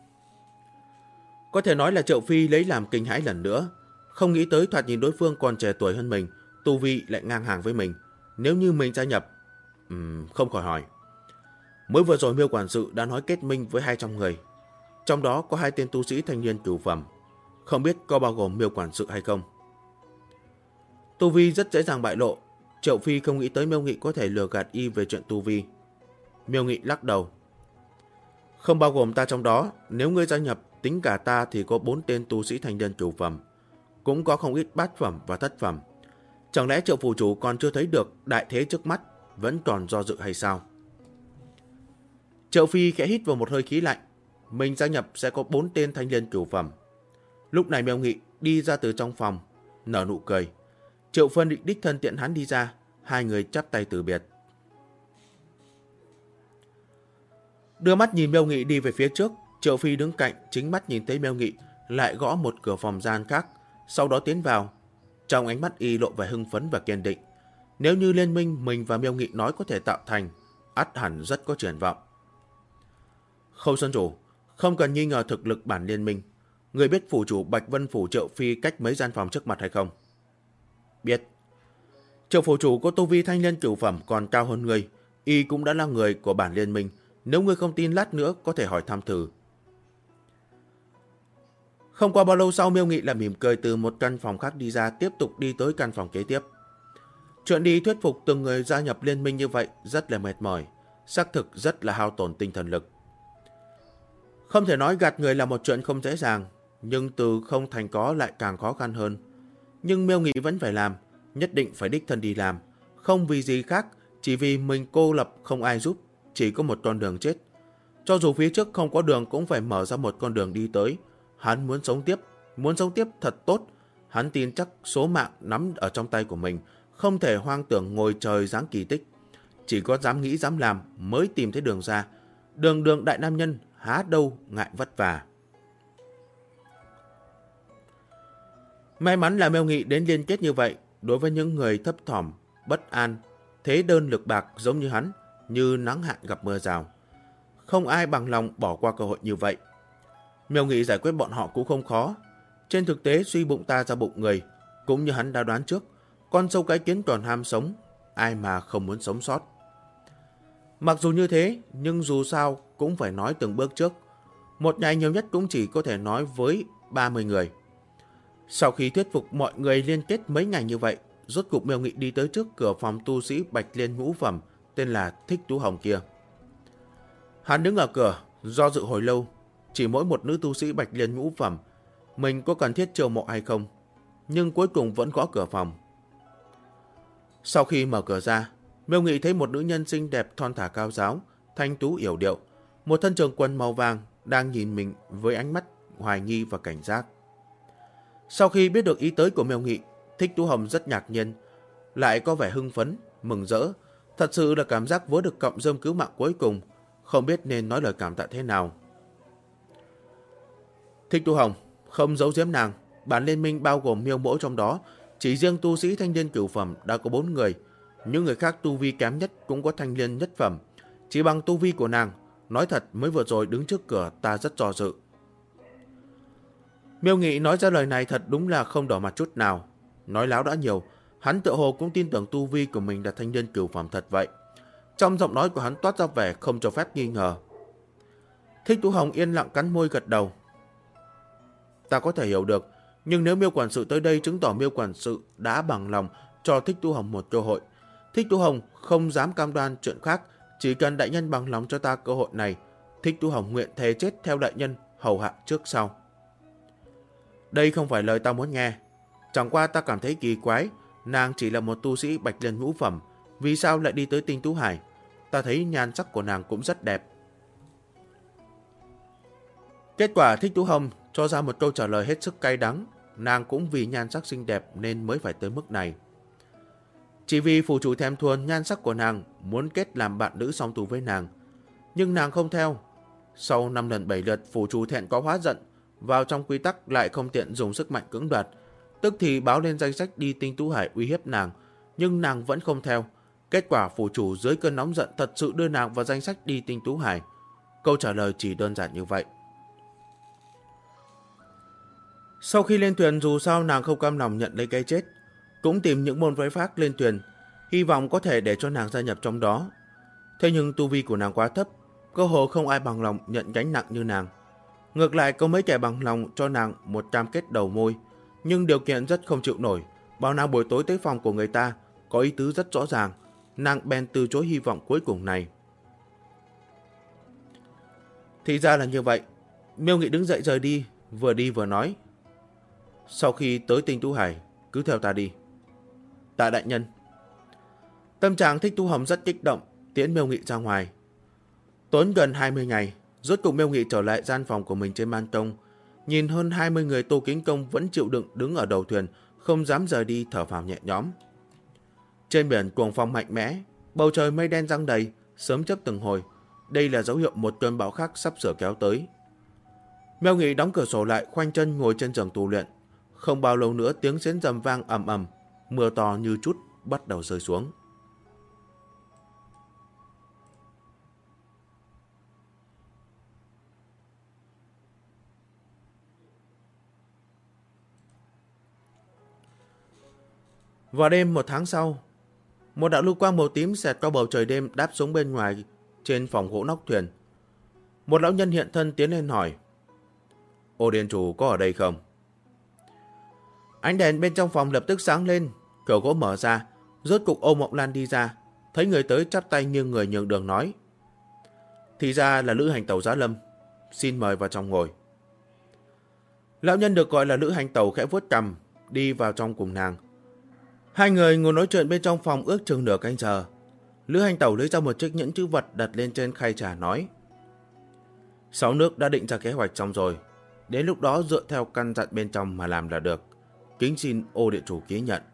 Có thể nói là Triệu Phi lấy làm kinh hãi lần nữa. Không nghĩ tới thoạt nhìn đối phương còn trẻ tuổi hơn mình, tu vi lại ngang hàng với mình. Nếu như mình gia nhập, không khỏi hỏi. Mới vừa rồi Miêu quản sự đã nói kết minh với 200 người. Trong đó có 2 tên tu sĩ thanh niên cửu phẩm. Không biết có bao gồm Miêu quản sự hay không? Tu vi rất dễ dàng bại lộ. Triệu Phi không nghĩ tới Miêu Nghị có thể lừa gạt y về chuyện tu vi. Miêu Nghị lắc đầu. Không bao gồm ta trong đó. Nếu ngươi gia nhập, tính cả ta thì có 4 tên tu sĩ thanh niên cửu phẩm. Cũng có không ít bát phẩm và thất phẩm. Chẳng lẽ Triệu phủ chủ còn chưa thấy được đại thế trước mắt, vẫn còn do dự hay sao? Triệu Phi khẽ hít vào một hơi khí lạnh. Mình gia nhập sẽ có 4 tên thanh niên cửu phẩm. Lúc này Miêu Nghị đi ra từ trong phòng, nở nụ cười. Triệu Phân định đích thân tiện hắn đi ra, hai người chắp tay từ biệt. Đưa mắt nhìn Miêu Nghị đi về phía trước, Triệu Phi đứng cạnh, chính mắt nhìn thấy Miêu Nghị lại gõ một cửa phòng gian khác, sau đó tiến vào. Trong ánh mắt y lộ vẻ hưng phấn và kiên định. Nếu như liên minh mình và Miêu Nghị nói có thể tạo thành, ắt hẳn rất có triển vọng. Khâu Sơn chủ, không cần nghi ngờ thực lực bản liên minh. Người biết phủ chủ Bạch Vân phủ Triệu Phi cách mấy gian phòng trước mặt hay không? Biết. Triệu phủ chủ có tu vi thanh niên cửu phẩm còn cao hơn người, Y cũng đã là người của bản liên minh. Nếu ngươi không tin, lát nữa có thể hỏi thăm thử. Không qua bao lâu sau, Miêu Nghị lại mỉm cười từ một căn phòng khác đi ra, tiếp tục đi tới căn phòng kế tiếp. Chuyện đi thuyết phục từng người gia nhập liên minh như vậy rất là mệt mỏi, xác thực rất là hao tổn tinh thần lực. Không thể nói gạt người là một chuyện không dễ dàng, nhưng từ không thành có lại càng khó khăn hơn. Nhưng Miêu Nghị vẫn phải làm, nhất định phải đích thân đi làm, không vì gì khác, chỉ vì mình cô lập không ai giúp, chỉ có một con đường chết. Cho dù phía trước không có đường cũng phải mở ra một con đường đi tới. Hắn muốn sống tiếp thật tốt. Hắn tin chắc số mạng nắm ở trong tay của mình, không thể hoang tưởng ngồi trời giáng kỳ tích. Chỉ có dám nghĩ dám làm mới tìm thấy đường ra. Đường đại nam nhân, há đâu ngại vất vả. May mắn là Miêu Nghị đến liên kết như vậy. Đối với những người thấp thỏm, bất an, thế đơn lực bạc giống như hắn, như nắng hạn gặp mưa rào, không ai bằng lòng bỏ qua cơ hội như vậy. Miêu Nghị giải quyết bọn họ cũng không khó. Trên thực tế, suy bụng ta ra bụng người, cũng như hắn đã đoán trước, con sâu cái kiến còn ham sống, ai mà không muốn sống sót. Mặc dù như thế, nhưng dù sao cũng phải nói từng bước trước. Một ngày nhiều nhất cũng chỉ có thể nói với 30 người. Sau khi thuyết phục mọi người liên kết mấy ngày như vậy, rốt cục Miêu Nghị đi tới trước cửa phòng tu sĩ Bạch Liên ngũ phẩm tên là Thích Tú Hồng kia. Hắn đứng ở cửa, do dự hồi lâu, chỉ mỗi một nữ tu sĩ Bạch Liên ngũ phẩm, mình có cần thiết chiêu mộ hay không, nhưng cuối cùng vẫn gõ cửa phòng. Sau khi mở cửa ra, Miêu Nghị thấy một nữ nhân xinh đẹp thon thả cao ráo, thanh tú yểu điệu, một thân trường quần màu vàng đang nhìn mình với ánh mắt hoài nghi và cảnh giác. Sau khi biết được ý tới của Miêu Nghị, Thích Tú Hồng rất ngạc nhiên, lại có vẻ hưng phấn, mừng rỡ, thật sự là cảm giác vớ được cọng rơm cứu mạng cuối cùng, không biết nên nói lời cảm tạ thế nào. Thích Tú Hồng, không giấu giếm nàng, bản liên minh bao gồm Miêu Mỗ trong đó, chỉ riêng tu sĩ thanh liên cửu phẩm đã có 4 người, những người khác tu vi kém nhất cũng có thanh liên nhất phẩm. Chỉ bằng tu vi của nàng, nói thật mới vừa rồi đứng trước cửa ta rất do dự. Miêu Nghị nói ra lời này thật đúng là không đỏ mặt chút nào. Nói láo đã nhiều, hắn tựa hồ cũng tin tưởng tu vi của mình là thanh liên cửu phẩm thật vậy. Trong giọng nói của hắn toát ra vẻ không cho phép nghi ngờ. Thích Tú Hồng yên lặng cắn môi gật đầu. Ta có thể hiểu được, nhưng nếu Miêu quản sự tới đây chứng tỏ Miêu quản sự đã bằng lòng cho Thích Tú Hồng một cơ hội. Thích Tú Hồng không dám cam đoan chuyện khác, chỉ cần đại nhân bằng lòng cho ta cơ hội này, Thích Tú Hồng nguyện thề chết theo đại nhân, hầu hạ trước sau. Đây không phải lời ta muốn nghe. Chẳng qua ta cảm thấy kỳ quái, nàng chỉ là một tu sĩ Bạch Liên ngũ phẩm, vì sao lại đi tới Tinh Tú Hải? Ta thấy nhan sắc của nàng cũng rất đẹp. Kết quả Thích Tú Hồng cho ra một câu trả lời hết sức cay đắng. Nàng cũng vì nhan sắc xinh đẹp nên mới phải tới mức này. Chỉ vì phủ chủ thèm thuồng nhan sắc của nàng, muốn kết làm bạn nữ song tu với nàng. Nhưng nàng không theo. Sau 5 lần 7 lượt, phủ chủ thẹn có hóa giận, vào trong quy tắc lại không tiện dùng sức mạnh cưỡng đoạt, tức thì báo lên danh sách đi Tinh Tú Hải uy hiếp nàng, nhưng nàng vẫn không theo. Kết quả phủ chủ dưới cơn nóng giận thật sự đưa nàng vào danh sách đi Tinh Tú Hải. Câu trả lời chỉ đơn giản như vậy. Sau khi lên thuyền, dù sao nàng không cam lòng nhận lấy cái chết, cũng tìm những môn phái khác lên thuyền, hy vọng có thể để cho nàng gia nhập trong đó. Thế nhưng tu vi của nàng quá thấp, cơ hồ không ai bằng lòng nhận gánh nặng như nàng. Ngược lại có mấy kẻ bằng lòng cho nàng một cam kết đầu môi, nhưng điều kiện rất không chịu nổi, bảo nàng buổi tối tới phòng của người ta, có ý tứ rất rõ ràng, nàng bèn từ chối hy vọng cuối cùng này. Thì ra là như vậy. Miêu Nghị đứng dậy rời đi vừa nói. Sau khi tới Tinh Tú Hải, cứ theo ta đi. Tạ đại nhân. Tâm trạng Thích Tú Hồng rất kích động, tiễn Miêu Nghị ra ngoài. Tốn gần 20 ngày, rốt cục Miêu Nghị trở lại gian phòng của mình trên ban công, nhìn hơn 20 người Tô Kính Công vẫn chịu đựng đứng ở đầu thuyền, không dám rời đi, thở phào nhẹ nhõm. Trên biển cuồng phong mạnh mẽ, bầu trời mây đen giăng đầy, sớm chớp từng hồi. Đây là dấu hiệu một cơn bão khác sắp sửa kéo tới. Miêu Nghị đóng cửa sổ lại, khoanh chân ngồi trên giường tu luyện. Không bao lâu nữa tiếng sến rầm vang ầm ầm, mưa to như chút bắt đầu rơi xuống. Vào đêm một tháng sau, Một đạo lưu quang màu tím xẹt qua bầu trời đêm đáp xuống bên ngoài trên phòng gỗ nóc thuyền. Một lão nhân hiện thân tiến lên hỏi: Ô Điện Chủ có ở đây không? Ánh đèn bên trong phòng lập tức sáng lên, cửa gỗ mở ra, rốt cục Ô Mộng Lan đi ra, thấy người tới chắp tay nghiêng người nhường đường nói: Thì ra là Lữ Hành Tẩu Giá Lâm, xin mời vào trong ngồi. Lão nhân được gọi là Lữ Hành Tẩu khẽ vuốt cằm, đi vào trong cùng nàng. Hai người ngồi nói chuyện bên trong phòng ước chừng nửa canh giờ. Lữ Hành Tẩu lấy ra một chiếc nhẫn chữ vật đặt lên trên khay trà nói: 6 nước đã định ra kế hoạch xong rồi, đến lúc đó dựa theo căn dặn bên trong mà làm là được. Kính xin Ô Điện Chủ ký nhận.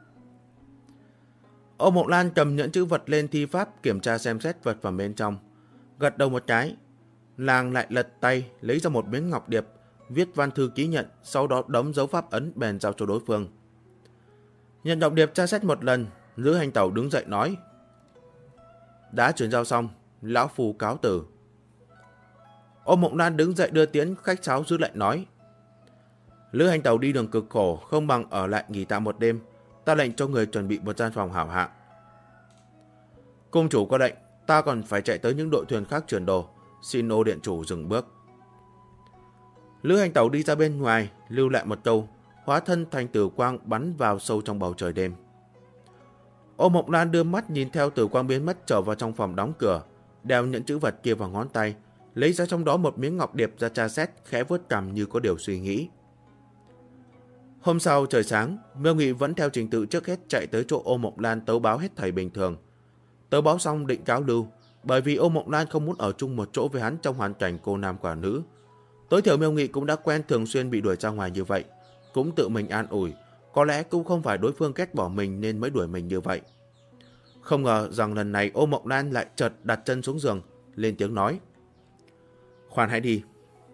Ô Mộng Lan cầm nhẫn chữ vật lên thi pháp kiểm tra xem xét vật phẩm bên trong, gật đầu một cái. Nàng lại lật tay lấy ra một miếng ngọc điệp, viết văn thư ký nhận, sau đó đóng dấu pháp ấn bèn giao cho đối phương. Nhận ngọc điệp tra xét một lần, Lữ Hành Tẩu đứng dậy nói: Đã chuyển giao xong, lão phu cáo từ. Ô Mộng Lan đứng dậy đưa tiễn, khách sáo giữ lại nói: Lữ Hành Tẩu đi đường cực khổ, không bằng ở lại nghỉ tạm một đêm. Ta lệnh cho người chuẩn bị một gian phòng hảo hạng. Cung chủ có lệnh, ta còn phải chạy tới những đội thuyền khác chuyển đồ, xin Ô Điện Chủ dừng bước. Lữ Hành Tẩu đi ra bên ngoài, lưu lại một câu, hóa thân thành tử quang bắn vào sâu trong bầu trời đêm. Ô Mộng Lan đưa mắt nhìn theo tử quang biến mất trở vào trong phòng đóng cửa, đeo nhẫn chữ vật kia vào ngón tay, lấy ra trong đó một miếng ngọc điệp ra tra xét, khẽ vuốt cằm như có điều suy nghĩ. Hôm sau trời sáng, Miêu Nghị vẫn theo trình tự trước hết chạy tới chỗ Ô Mộng Lan tấu báo hết thảy bình thường. Tấu báo xong định cáo lưu, bởi vì Ô Mộng Lan không muốn ở chung một chỗ với hắn trong hoàn cảnh cô nam quả nữ. Tối thiểu Miêu Nghị cũng đã quen thường xuyên bị đuổi ra ngoài như vậy, cũng tự mình an ủi, có lẽ cũng không phải đối phương ghét bỏ mình nên mới đuổi mình như vậy. Không ngờ rằng lần này Ô Mộng Lan lại chợt đặt chân xuống giường, lên tiếng nói: Khoan hãy đi.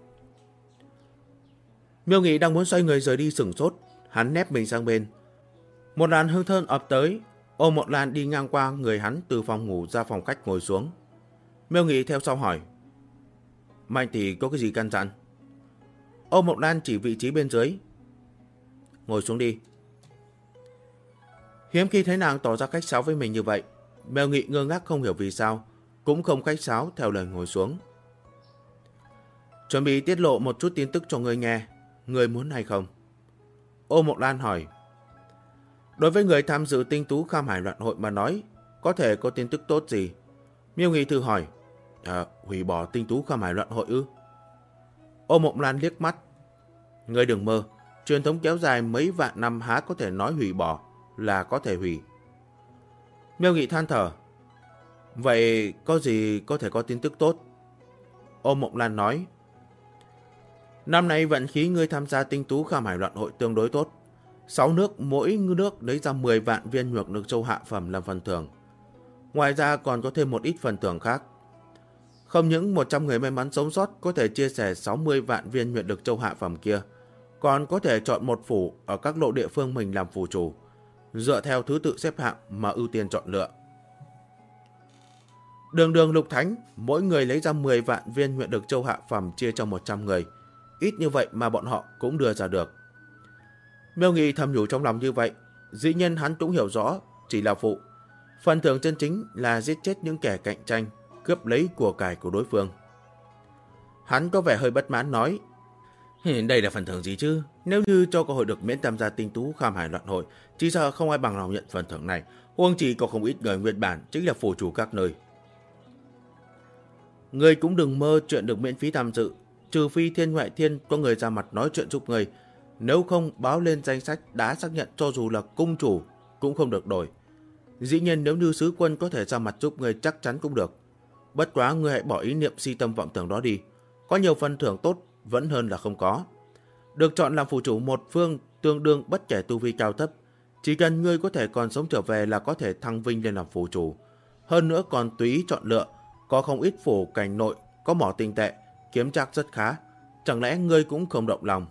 Miêu Nghị đang muốn xoay người rời đi sửng sốt, hắn nép mình sang bên. Một làn hương thơm ập tới, Ô Mộng Lan đi ngang qua người hắn từ phòng ngủ ra phòng khách ngồi xuống. Miêu Nghị theo sau hỏi: Mạnh tỷ có cái gì căn dặn? Ô Mộng Lan chỉ vị trí bên dưới: Ngồi xuống đi. Hiếm khi thấy nàng tỏ ra khách sáo với mình như vậy, Miêu Nghị ngơ ngác không hiểu vì sao, cũng không khách sáo theo lời ngồi xuống. Chuẩn bị tiết lộ một chút tin tức cho ngươi nghe, ngươi muốn hay không? Ô Mộng Lan hỏi. Đối với người tham dự tinh tú Kham Hải loạn hội mà nói, có thể có tin tức tốt gì? Miêu Nghị thử hỏi. Hủy bỏ tinh tú Kham Hải loạn hội ư? Ô Mộng Lan liếc mắt. Ngươi đừng mơ, truyền thống kéo dài mấy vạn năm há có thể nói hủy bỏ là có thể hủy. Miêu Nghị than thở. Vậy có gì có thể có tin tức tốt? Ô Mộng Lan nói. Năm nay vận khí ngươi tham gia tinh tú Kham Hải loạn hội tương đối tốt. 6 nước mỗi nước lấy ra 10 vạn viên nhuộc nước châu hạ phẩm làm phần thưởng. Ngoài ra còn có thêm một ít phần thưởng khác. Không những 100 người may mắn sống sót có thể chia sẻ 60 vạn viên nhuận lực châu hạ phẩm kia, còn có thể chọn một phủ ở các lộ địa phương mình làm phủ chủ, dựa theo thứ tự xếp hạng mà ưu tiên chọn lựa. Đường đường lục thánh, mỗi người lấy ra 10 vạn viên nhuận lực châu hạ phẩm chia cho 100 người. Ít như vậy mà bọn họ cũng đưa ra được. Miêu Nghị thầm nhủ trong lòng như vậy, dĩ nhiên hắn cũng hiểu rõ, chỉ là phụ. Phần thưởng chân chính là giết chết những kẻ cạnh tranh, cướp lấy của cải của đối phương. Hắn có vẻ hơi bất mãn nói, đây là phần thưởng gì chứ? Nếu như cho cơ hội được miễn tham gia tinh tú Kham Hải loạn hội, chỉ sợ không ai bằng lòng nhận phần thưởng này. Huống chỉ có không ít người nguyên bản chính là phủ chủ các nơi. Người cũng đừng mơ chuyện được miễn phí tham dự, trừ phi Thiên Ngoại Thiên có người ra mặt nói chuyện giúp người. Nếu không báo lên danh sách đã xác nhận cho dù là cung chủ cũng không được đổi. Dĩ nhiên nếu như sứ quân có thể ra mặt giúp người chắc chắn cũng được. Bất quá người hãy bỏ ý niệm si tâm vọng tưởng đó đi. Có nhiều phần thưởng tốt vẫn hơn là không có. Được chọn làm phủ chủ một phương tương đương bất kể tu vi cao thấp. Chỉ cần ngươi có thể còn sống trở về là có thể thăng vinh lên làm phủ chủ. Hơn nữa còn tùy ý chọn lựa. Có không ít phủ cảnh nội có mỏ tinh tệ, kiếm trác rất khá. Chẳng lẽ ngươi cũng không động lòng?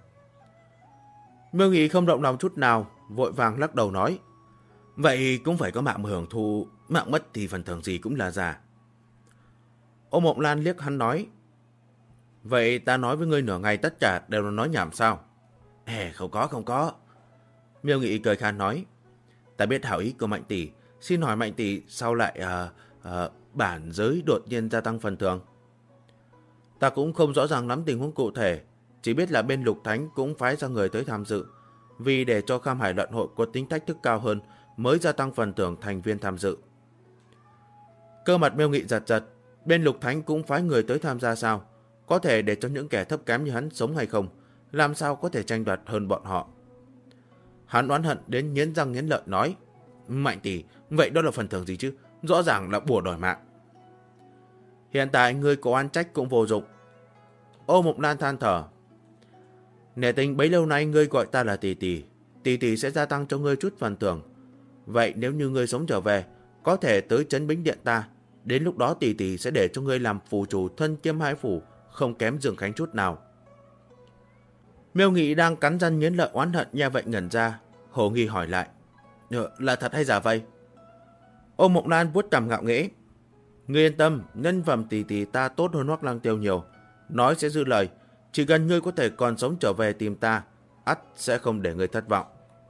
Miêu Nghị không động lòng chút nào, vội vàng lắc đầu nói, vậy cũng phải có mạng hưởng thụ, mạng mất thì phần thưởng gì cũng là giả. Ô Mộng Lan liếc hắn nói, vậy ta nói với ngươi nửa ngày tất cả đều là nói nhảm sao? Không có. Miêu Nghị cười khan nói, ta biết hảo ý của Mạnh tỷ, Xin hỏi Mạnh tỷ sao lại bản giới đột nhiên gia tăng phần thưởng? Ta cũng không rõ ràng lắm tình huống cụ thể, chỉ biết là bên Lục Thánh cũng phái ra người tới tham dự, vì để cho Kham Hải luận hội có tính thách thức cao hơn mới gia tăng phần thưởng thành viên tham dự. Cơ mặt Miêu Nghị giật giật, bên Lục Thánh cũng phái người tới tham gia sao? Có thể để cho những kẻ thấp kém như hắn sống hay không? Làm sao có thể tranh đoạt hơn bọn họ? Hắn oán hận đến nghiến răng nghiến lợi nói, Mạnh tỷ, vậy đó là phần thưởng gì chứ? Rõ ràng là bùa đòi mạng. Hiện tại ngươi có oan trách cũng vô dụng. Ô Mộc Lan than thở, nể tình bấy lâu nay ngươi gọi ta là tỷ tỷ, tỷ tỷ sẽ gia tăng cho ngươi chút phần thưởng. Vậy nếu như ngươi sống trở về, có thể tới trấn Bính Điện ta, đến lúc đó tỷ tỷ sẽ để cho ngươi làm phù chủ thân kiêm hai phủ, không kém Dương Khánh chút nào. Miêu Nghị đang cắn răng nghiến lợi oán hận nghe vậy ngẩn ra, hồ nghi hỏi lại, là thật hay giả vậy? Ô Mộc Lan vuốt cằm ngạo nghễ, ngươi yên tâm, nhân phẩm tỷ tỷ ta tốt hơn Hoắc Lăng Tiêu nhiều, nói sẽ giữ lời, chỉ cần ngươi có thể còn sống trở về tìm ta, ắt sẽ không để ngươi thất vọng.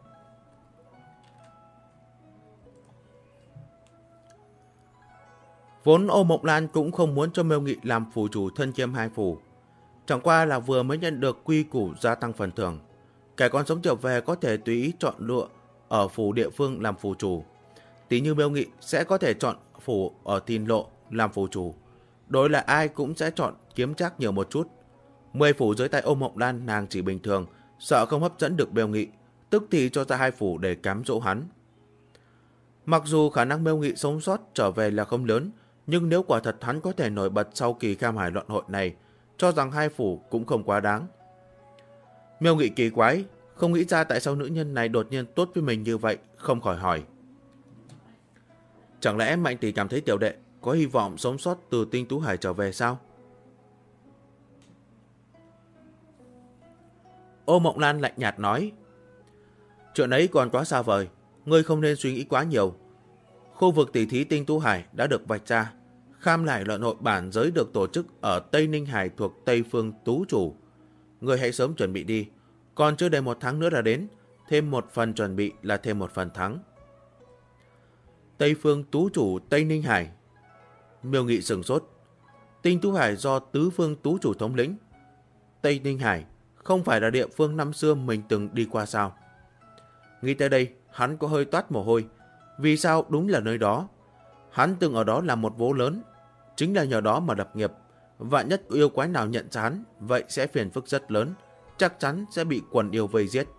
Vốn Ô Mộc Lan cũng không muốn cho Miêu Nghị làm phủ chủ thân kiêm hai phủ, chẳng qua là vừa mới nhận được quy củ gia tăng phần thưởng, kẻ còn sống trở về có thể tùy ý chọn lựa ở phủ địa phương làm phủ chủ. Tỷ như Miêu Nghị sẽ có thể chọn phủ ở Thìn Lộ làm phủ chủ, đối là ai cũng sẽ chọn kiếm trác nhiều một chút. 10 phủ dưới tay Ô Mộc Lan nàng chỉ bình thường, sợ không hấp dẫn được Miêu Nghị, tức thì cho ra 2 phủ để cám dỗ hắn. Mặc dù khả năng Miêu Nghị sống sót trở về là không lớn, nhưng nếu quả thật hắn có thể nổi bật sau kỳ Kham Hải luận hội này, cho rằng 2 phủ cũng không quá đáng. Miêu Nghị kỳ quái, không nghĩ ra tại sao nữ nhân này đột nhiên tốt với mình như vậy, không khỏi hỏi, chẳng lẽ Mạnh tỷ cảm thấy tiểu đệ có hy vọng sống sót từ Tinh Tú Hải trở về sao? Ô Mộc Lan lạnh nhạt nói, chuyện ấy còn quá xa vời, ngươi không nên suy nghĩ quá nhiều. Khu vực tỷ thí Tinh Tú Hải đã được vạch ra, Kham Hải luận hội bản giới được tổ chức ở Tây Ninh Hải thuộc Tây Phương Tú Chủ. Ngươi hãy sớm chuẩn bị đi, còn chưa đầy 1 tháng nữa là đến, thêm 1 phần chuẩn bị là thêm 1 phần thắng. Tây Phương Tú Chủ Tây Ninh Hải. Miêu Nghị sửng sốt, Tinh Tú Hải do Tứ Phương Tú Chủ thống lĩnh, Tây Ninh Hải không phải là địa phương năm xưa mình từng đi qua sao? Nghĩ tới đây, hắn có hơi toát mồ hôi. Vì sao đúng là nơi đó? Hắn từng ở đó làm một vố lớn, chính là nhờ đó mà lập nghiệp. Vạn nhất yêu quái nào nhận ra hắn, vậy sẽ phiền phức rất lớn, chắc chắn sẽ bị quần yêu vây giết.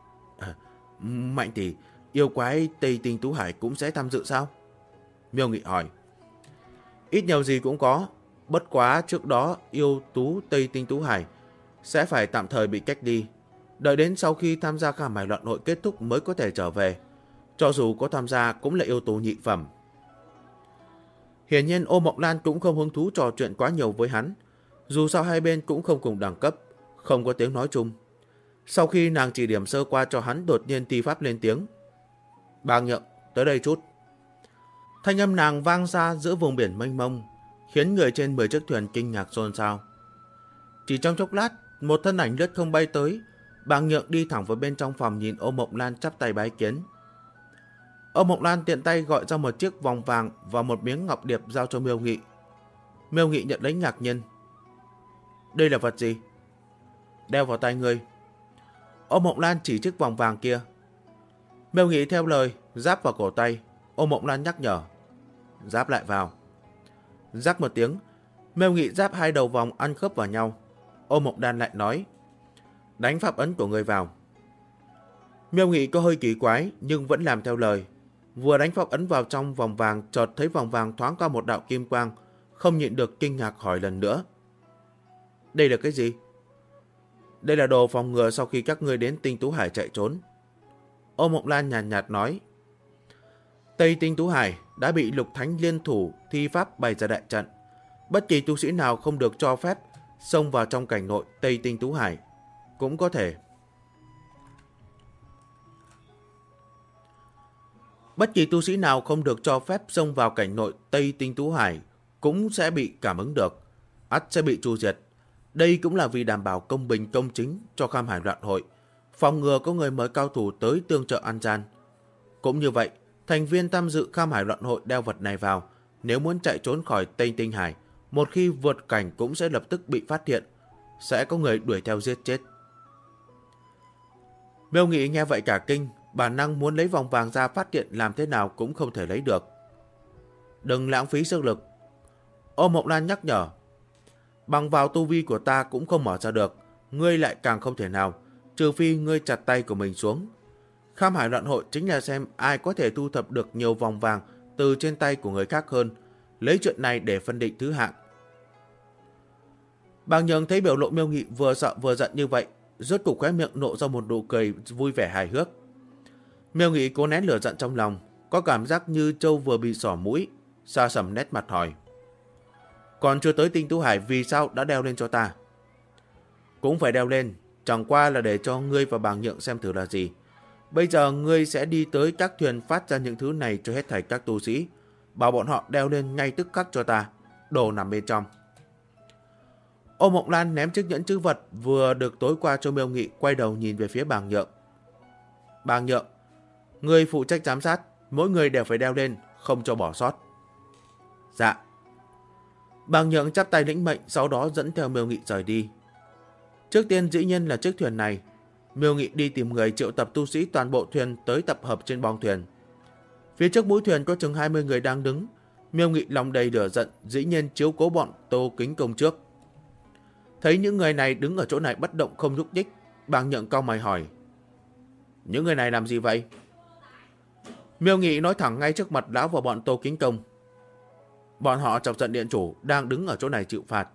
Mạnh tỷ, yêu quái Tây Tinh Tú Hải cũng sẽ tham dự sao? Miêu Nghị hỏi. Ít nhiều gì cũng có, bất quá trước đó yêu tú Tây Tinh Tú Hải sẽ phải tạm thời bị cách ly, đợi đến sau khi tham gia Kham Hải luận hội kết thúc mới có thể trở về. Cho dù có tham gia cũng là yêu tố nhị phẩm. Hiển nhiên Ô Mộc Lan cũng không hứng thú trò chuyện quá nhiều với hắn, dù sao hai bên cũng không cùng đẳng cấp, không có tiếng nói chung. Sau khi nàng chỉ điểm sơ qua cho hắn, đột nhiên thi pháp lên tiếng, Bàng Nhượng, tới đây chút. Thanh âm nàng vang ra giữa vùng biển mênh mông, khiến người trên 10 chiếc thuyền kinh ngạc xôn xao. Chỉ trong chốc lát, một thân ảnh lướt không bay tới, Bàng Nhượng đi thẳng vào bên trong phòng nhìn Ô Mộc Lan chắp tay bái kiến. Ô Mộc Lan tiện tay gọi ra một chiếc vòng vàng và một miếng ngọc điệp giao cho Miêu Nghị. Miêu Nghị nhận lấy ngạc nhiên. Đây là vật gì? Đeo vào tay ngươi. Ô Mộc Lan chỉ chiếc vòng vàng kia. Miêu Nghị theo lời, giáp vào cổ tay. Ô Mộc Lan nhắc nhở, giáp lại vào. Rắc một tiếng, Miêu Nghị giáp 2 đầu vòng ăn khớp vào nhau. Ô Mộc Lan lại nói, đánh pháp ấn của ngươi vào. Miêu Nghị có hơi kỳ quái nhưng vẫn làm theo lời. Vừa đánh pháp ấn vào trong vòng vàng, chợt thấy vòng vàng thoáng qua một đạo kim quang, không nhịn được kinh ngạc hỏi lần nữa. Đây là cái gì? Đây là đồ phòng ngừa sau khi các ngươi đến Tinh Tú Hải chạy trốn. Ô Mộc Lan nhàn nhạt nói. Tây Tinh Tú Hải đã bị Lục Thánh liên thủ thi pháp bày ra đại trận. Bất kỳ tu sĩ nào không được cho phép xông vào trong cảnh nội Tây Tinh Tú Hải. Cũng có thể. Bất kỳ tu sĩ nào không được cho phép xông vào cảnh nội Tây Tinh Tú Hải cũng sẽ bị cảm ứng được, ắt sẽ bị tru diệt. Đây cũng là vì đảm bảo công bình công chính cho Kham Hải loạn hội, phòng ngừa có người mới cao thủ tới tương trợ an gian. Cũng như vậy, Thành viên tham dự Kham Hải Loạn Hội đeo vật này vào, nếu muốn chạy trốn khỏi Tây Tinh Hải, một khi vượt cảnh cũng sẽ lập tức bị phát hiện, sẽ có người đuổi theo giết chết. Miêu Nghị nghe vậy cả kinh, bản năng muốn lấy vòng vàng ra phát hiện làm thế nào cũng không thể lấy được. Đừng lãng phí sức lực. Ô Mộng Lan nhắc nhở. Bằng vào tu vi của ta cũng không mở ra được, ngươi lại càng không thể nào, trừ phi ngươi chặt tay của mình xuống. Kham Hải Loạn Hội chính là xem ai có thể thu thập được nhiều vòng vàng từ trên tay của người khác hơn, lấy chuyện này để phân định thứ hạng. Bàng Nhượng thấy biểu lộ Miêu Nghị vừa sợ vừa giận như vậy, rốt cục khóe miệng nộ ra một nụ cười vui vẻ hài hước. Miêu Nghị cố nén lửa giận trong lòng, có cảm giác như trâu vừa bị xỏ mũi, xa sầm nét mặt hỏi. Còn chưa tới Tinh Tú Hải vì sao đã đeo lên cho ta? Cũng phải đeo lên, chẳng qua là để cho ngươi và Bàng Nhượng xem thử là gì. Bây giờ ngươi sẽ đi tới các thuyền phát ra những thứ này cho hết thảy các tu sĩ, bảo bọn họ đeo lên ngay tức khắc cho ta, đồ nằm bên trong. Ô Mộng Lan ném chiếc nhẫn trữ vật vừa được tối qua cho Miêu Nghị, quay đầu nhìn về phía Bàng Nhượng. Bàng Nhượng, ngươi phụ trách giám sát, mỗi người đều phải đeo lên, không cho bỏ sót. Dạ. Bàng Nhượng chắp tay lĩnh mệnh, sau đó dẫn theo Miêu Nghị rời đi. Trước tiên dĩ nhiên là chiếc thuyền này. Miêu Nghị đi tìm người triệu tập tu sĩ toàn bộ thuyền tới tập hợp trên bong thuyền. Phía trước mũi thuyền có chừng 20 người đang đứng. Miêu Nghị lòng đầy lửa giận, dĩ nhiên chiếu cố bọn Tô Kính Công trước. Thấy những người này đứng ở chỗ này bất động không nhúc nhích, Bàng Nhượng cau mày hỏi. Những người này làm gì vậy? Miêu Nghị nói thẳng ngay trước mặt lão và bọn Tô Kính Công. Bọn họ chọc giận điện chủ đang đứng ở chỗ này chịu phạt.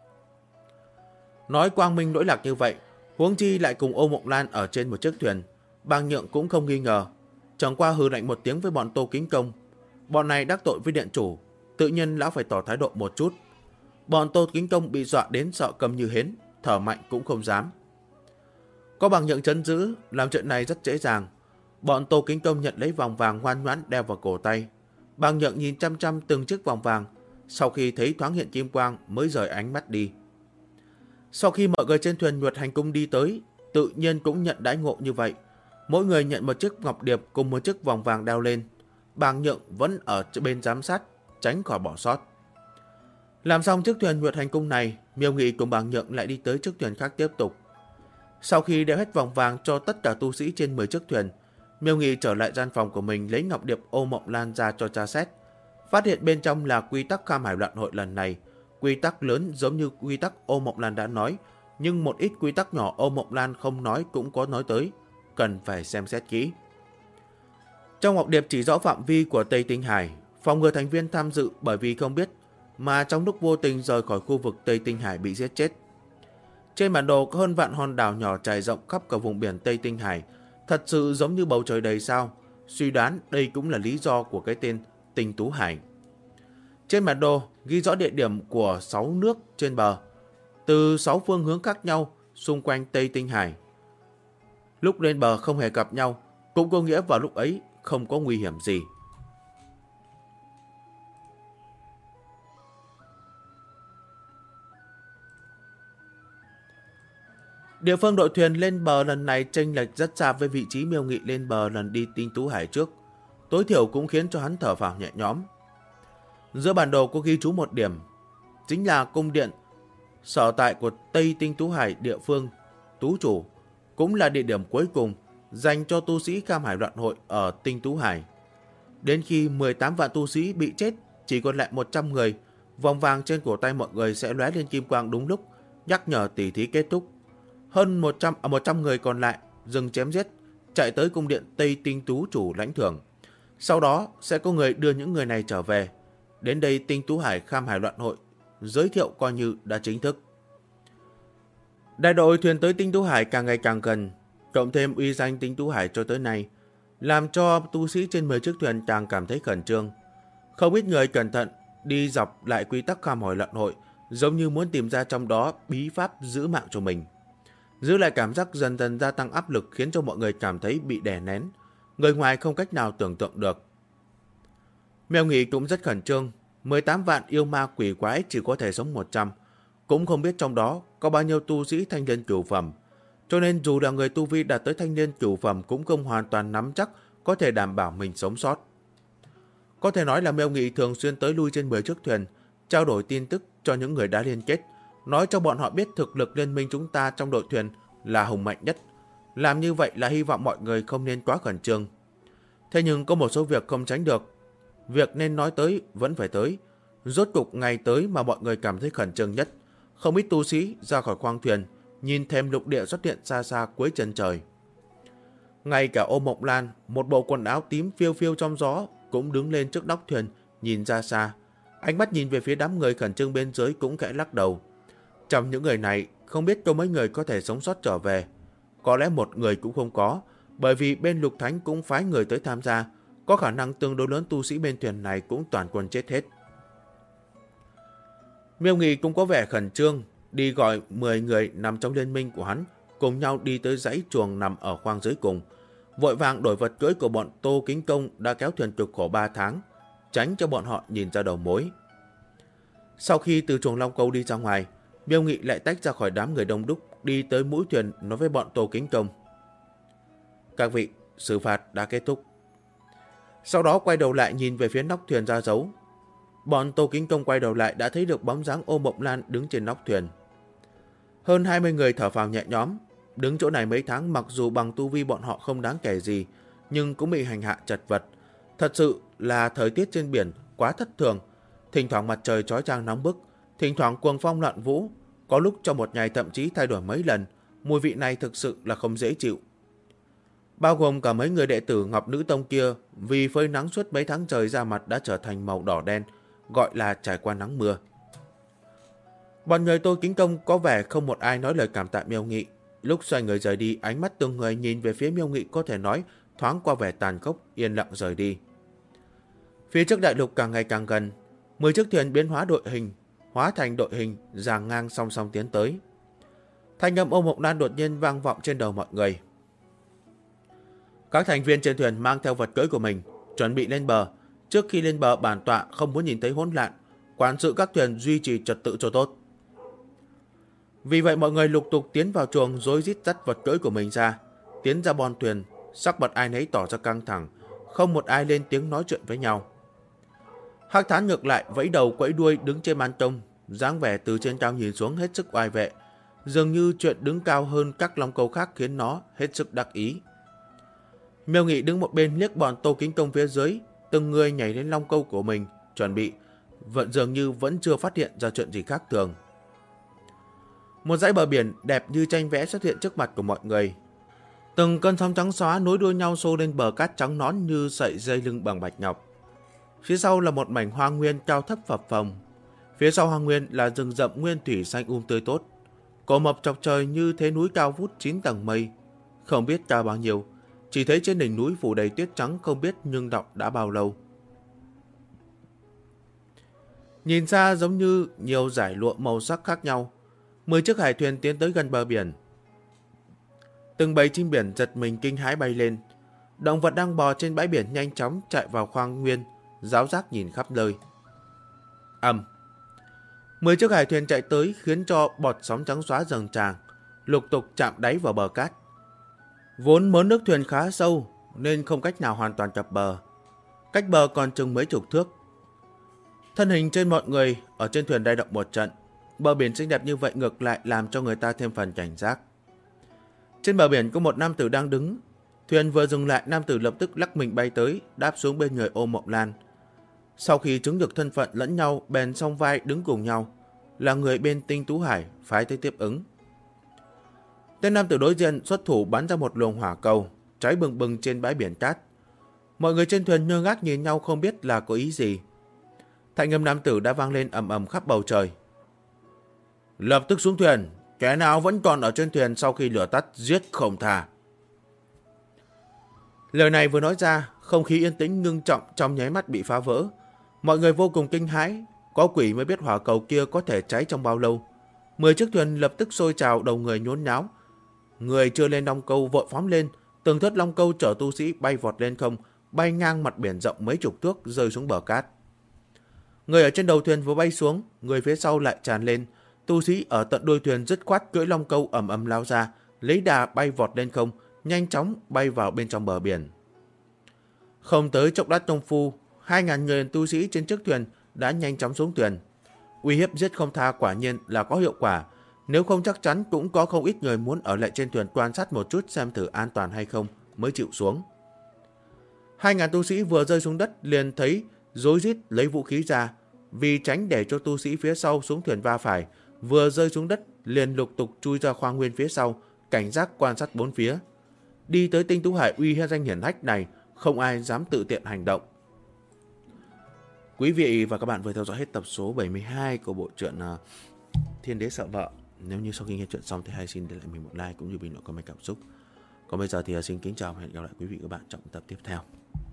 Nói quang minh lỗi lạc như vậy, huống chi lại cùng Ô Mộng Lan ở trên một chiếc thuyền, Bàng Nhượng cũng không nghi ngờ. Chẳng qua hừ lạnh một tiếng với bọn Tô Kính Công. Bọn này đắc tội với điện chủ, tự nhiên lão phải tỏ thái độ một chút. Bọn Tô Kính Công bị dọa đến sợ cầm như hến, thở mạnh cũng không dám. Có Bàng Nhượng trấn giữ, làm chuyện này rất dễ dàng. Bọn Tô Kính Công nhận lấy vòng vàng ngoan ngoãn đeo vào cổ tay. Bàng Nhượng nhìn chăm chăm từng chiếc vòng vàng, sau khi thấy thoáng hiện kim quang mới rời ánh mắt đi. Sau khi mọi người trên thuyền Nhuật Hành Cung đi tới, tự nhiên cũng nhận đãi ngộ như vậy. Mỗi người nhận một chiếc ngọc điệp cùng một chiếc vòng vàng đeo lên. Bàng Nhượng vẫn ở bên giám sát, tránh khỏi bỏ sót. Làm xong chiếc thuyền Nhuật Hành Cung này, Miêu Nghị cùng Bàng Nhượng lại đi tới chiếc thuyền khác tiếp tục. Sau khi đeo hết vòng vàng cho tất cả tu sĩ trên 10 chiếc thuyền, Miêu Nghị trở lại gian phòng của mình lấy ngọc điệp Ô Mộng Lan ra cho tra xét. Phát hiện bên trong là quy tắc Kham Hải Loạn Hội lần này. Quy tắc lớn giống như quy tắc Ô Mộng Lan đã nói, nhưng một ít quy tắc nhỏ Ô Mộng Lan không nói cũng có nói tới, cần phải xem xét kỹ. Trong ngọc điệp chỉ rõ phạm vi của Tây Tinh Hải, phòng ngừa thành viên tham dự bởi vì không biết mà trong lúc vô tình rời khỏi khu vực Tây Tinh Hải bị giết chết. Trên bản đồ có hơn vạn hòn đảo nhỏ trải rộng khắp cả vùng biển Tây Tinh Hải, thật sự giống như bầu trời đầy sao. Suy đoán đây cũng là lý do của cái tên Tinh Tú Hải. Trên bản đồ ghi rõ địa điểm của 6 nước trên bờ, từ 6 phương hướng khác nhau xung quanh Tây Tinh Hải. Lúc lên bờ không hề gặp nhau, cũng có nghĩa vào lúc ấy không có nguy hiểm gì. Địa phương đội thuyền lên bờ lần này chênh lệch rất xa với vị trí Miêu Nghị lên bờ lần đi Tinh Tú Hải trước, tối thiểu cũng khiến cho hắn thở phào nhẹ nhõm. Giữa bản đồ có ghi chú một điểm, chính là cung điện sở tại của Tây Tinh Tú Hải địa phương Tú Chủ, cũng là địa điểm cuối cùng dành cho tu sĩ Kham Hải Loạn Hội ở Tinh Tú Hải. Đến khi 18 vạn tu sĩ bị chết, chỉ còn lại 100 người, vòng vàng trên cổ tay mọi người sẽ lóe lên kim quang đúng lúc, nhắc nhở tỷ thí kết thúc. Hơn 100 người còn lại dừng chém giết, chạy tới cung điện Tây Tinh Tú Chủ lãnh thưởng. Sau đó sẽ có người đưa những người này trở về. Đến đây Tinh Tú Hải Kham Hải Loạn Hội giới thiệu coi như đã chính thức. Đại đội thuyền tới Tinh Tú Hải càng ngày càng gần, cộng thêm uy danh Tinh Tú Hải cho tới nay, làm cho tu sĩ trên 10 chiếc thuyền càng cảm thấy khẩn trương. Không ít người cẩn thận đi dọc lại quy tắc Kham Hải Loạn Hội, giống như muốn tìm ra trong đó bí pháp giữ mạng cho mình. Giữ lại cảm giác dần dần gia tăng áp lực khiến cho mọi người cảm thấy bị đè nén, người ngoài không cách nào tưởng tượng được. Miêu Nghị cũng rất khẩn trương, 18 vạn yêu ma quỷ quái chỉ có thể sống 100, cũng không biết trong đó có bao nhiêu tu sĩ thanh liên cửu phẩm, cho nên dù là người tu vi đạt tới thanh liên cửu phẩm cũng không hoàn toàn nắm chắc có thể đảm bảo mình sống sót. Có thể nói là Miêu Nghị thường xuyên tới lui trên 10 chiếc thuyền, trao đổi tin tức cho những người đã liên kết, nói cho bọn họ biết thực lực liên minh chúng ta trong đội thuyền là hùng mạnh nhất. Làm như vậy là hy vọng mọi người không nên quá khẩn trương. Thế nhưng có một số việc không tránh được. Việc nên nói tới vẫn phải tới. Rốt cục ngày tới mà mọi người cảm thấy khẩn trương nhất. Không ít tu sĩ ra khỏi khoang thuyền, nhìn thêm lục địa xuất hiện xa xa cuối chân trời. Ngay cả Ô Mộng Lan, một bộ quần áo tím phiêu phiêu trong gió, cũng đứng lên trước nóc thuyền, nhìn ra xa. Ánh mắt nhìn về phía đám người khẩn trương bên dưới cũng khẽ lắc đầu. Trong những người này, không biết có mấy người có thể sống sót trở về. Có lẽ một người cũng không có, bởi vì bên Lục Thánh cũng phái người tới tham gia. Có khả năng tương đối lớn tu sĩ bên thuyền này cũng toàn quân chết hết. Miêu Nghị cũng có vẻ khẩn trương, đi gọi 10 người nằm trong liên minh của hắn, cùng nhau đi tới dãy chuồng nằm ở khoang dưới cùng. Vội vàng đổi vật cưỡi của bọn Tô Kính Công đã kéo thuyền cực khổ 3 tháng, tránh cho bọn họ nhìn ra đầu mối. Sau khi từ chuồng Long Câu đi ra ngoài, Miêu Nghị lại tách ra khỏi đám người đông đúc, đi tới mũi thuyền nói với bọn Tô Kính Công. Các vị, xử phạt đã kết thúc. Sau đó quay đầu lại nhìn về phía nóc thuyền ra dấu. Bọn Tô Kính Công quay đầu lại đã thấy được bóng dáng Ô Mộng Lan đứng trên nóc thuyền. Hơn 20 người thở phào nhẹ nhõm. Đứng chỗ này mấy tháng mặc dù bằng tu vi bọn họ không đáng kể gì, nhưng cũng bị hành hạ chật vật. Thật sự là thời tiết trên biển quá thất thường. Thỉnh thoảng mặt trời chói chang nóng bức, thỉnh thoảng cuồng phong loạn vũ, có lúc trong một ngày thậm chí thay đổi mấy lần. Mùi vị này thực sự là không dễ chịu. Bao gồm cả mấy người đệ tử Ngọc Nữ Tông kia, vì phơi nắng suốt mấy tháng trời da mặt đã trở thành màu đỏ đen, gọi là trải qua nắng mưa. Bọn người Tô Kính Công có vẻ không một ai nói lời cảm tạ Miêu Nghị. Lúc xoay người rời đi, ánh mắt từng người nhìn về phía Miêu Nghị có thể nói thoáng qua vẻ tàn khốc, yên lặng rời đi. Phía trước đại lục càng ngày càng gần, 10 chiếc thuyền biến hóa đội hình, hóa thành đội hình dàn ngang song song tiến tới. Thanh âm Ô Mộng Lan đột nhiên vang vọng trên đầu mọi người. Các thành viên trên thuyền mang theo vật cưỡi của mình, chuẩn bị lên bờ. Trước khi lên bờ, bản tọa không muốn nhìn thấy hỗn loạn, quản sự các thuyền duy trì trật tự cho tốt. Vì vậy mọi người lục tục tiến vào chuồng, rối rít dắt vật cưỡi của mình ra, tiến ra bon thuyền, sắc mặt ai nấy tỏ ra căng thẳng, không một ai lên tiếng nói chuyện với nhau. Hắc Thán ngược lại vẫy đầu quẫy đuôi đứng trên ban công, dáng vẻ từ trên cao nhìn xuống hết sức oai vệ, dường như chuyện đứng cao hơn các long câu khác khiến nó hết sức đắc ý. Miêu Nghị đứng một bên liếc bọn Tô Kính Công phía dưới, từng người nhảy lên long câu của mình, chuẩn bị, dường như vẫn chưa phát hiện ra chuyện gì khác thường. Một dãy bờ biển đẹp như tranh vẽ xuất hiện trước mặt của mọi người. Từng cơn sóng trắng xóa nối đuôi nhau xô lên bờ cát trắng nõn như sợi dây lưng bằng bạch ngọc. Phía sau là một mảnh hoang nguyên cao thấp phập phồng. Phía sau hoang nguyên là rừng rậm nguyên thủy xanh tươi tốt. Cổ mộc chọc trời như thế núi cao vút 9 tầng mây. Không biết cao bao nhiêu, chỉ thấy trên đỉnh núi phủ đầy tuyết trắng không biết nhưng đọng đã bao lâu. Nhìn xa giống như nhiều dải lụa màu sắc khác nhau. 10 chiếc hải thuyền tiến tới gần bờ biển. Từng bầy chim biển giật mình kinh hãi bay lên. Động vật đang bò trên bãi biển nhanh chóng chạy vào khoang nguyên, ráo rác nhìn khắp nơi. 10 chiếc hải thuyền chạy tới khiến cho bọt sóng trắng xóa dâng tràn, lục tục chạm đáy vào bờ cát. Vốn mớ nước thuyền khá sâu nên không cách nào hoàn toàn cập bờ. Cách bờ còn chừng mấy chục thước. Thân hình trên mọi người ở trên thuyền lay động một trận. Bờ biển xinh đẹp như vậy ngược lại làm cho người ta thêm phần cảnh giác. Trên bờ biển có một nam tử đang đứng. Thuyền vừa dừng lại, nam tử lập tức lắc mình bay tới, đáp xuống bên người Ô Mộng Lan. Sau khi chứng được thân phận lẫn nhau, bèn song vai đứng cùng nhau, là người bên Tinh Tú Hải phái tới tiếp ứng. Tên nam tử đối diện xuất thủ bắn ra một luồng hỏa cầu, cháy bừng bừng trên bãi biển cát. Mọi người trên thuyền ngơ ngác nhìn nhau không biết là có ý gì. Thanh âm nam tử đã vang lên ầm ầm khắp bầu trời. Lập tức xuống thuyền, kẻ nào vẫn còn ở trên thuyền sau khi lửa tắt giết không tha. Lời này vừa nói ra, không khí yên tĩnh ngưng trọng trong nháy mắt bị phá vỡ. Mọi người vô cùng kinh hãi, có quỷ mới biết hỏa cầu kia có thể cháy trong bao lâu. 10 chiếc thuyền lập tức sôi trào, đầu người nhốn nháo. Người chưa lên long câu vội phóng lên, từng thớt long câu chở tu sĩ bay vọt lên không, bay ngang mặt biển rộng mấy chục thước rơi xuống bờ cát. Người ở trên đầu thuyền vừa bay xuống, người phía sau lại tràn lên. Tu sĩ ở tận đuôi thuyền dứt khoát cưỡi long câu ầm ầm lao ra, lấy đà bay vọt lên không, nhanh chóng bay vào bên trong bờ biển. Không tới chốc lát công phu, 2.000 người tu sĩ trên chiếc thuyền đã nhanh chóng xuống thuyền. Uy hiếp giết không tha quả nhiên là có hiệu quả. Nếu không chắc chắn cũng có không ít người muốn ở lại trên thuyền quan sát một chút xem thử an toàn hay không mới chịu xuống. 2.000 tu sĩ vừa rơi xuống đất liền thấy rối rít lấy vũ khí ra. Vì tránh để cho tu sĩ phía sau xuống thuyền va phải, vừa rơi xuống đất liền lục tục chui ra khoang nguyên phía sau, cảnh giác quan sát bốn phía. Đi tới Tinh Tú Hải uy danh hiển hách này, không ai dám tự tiện hành động. Quý vị và các bạn vừa theo dõi hết tập số 72 của bộ truyện Thiên Đế Sợ Vợ. Nếu như sau khi nghe chuyện xong thì hãy xin để lại mình một like cũng như bình luận comment cảm xúc. Còn bây giờ thì xin kính chào và hẹn gặp lại quý vị và các bạn trong tập tiếp theo.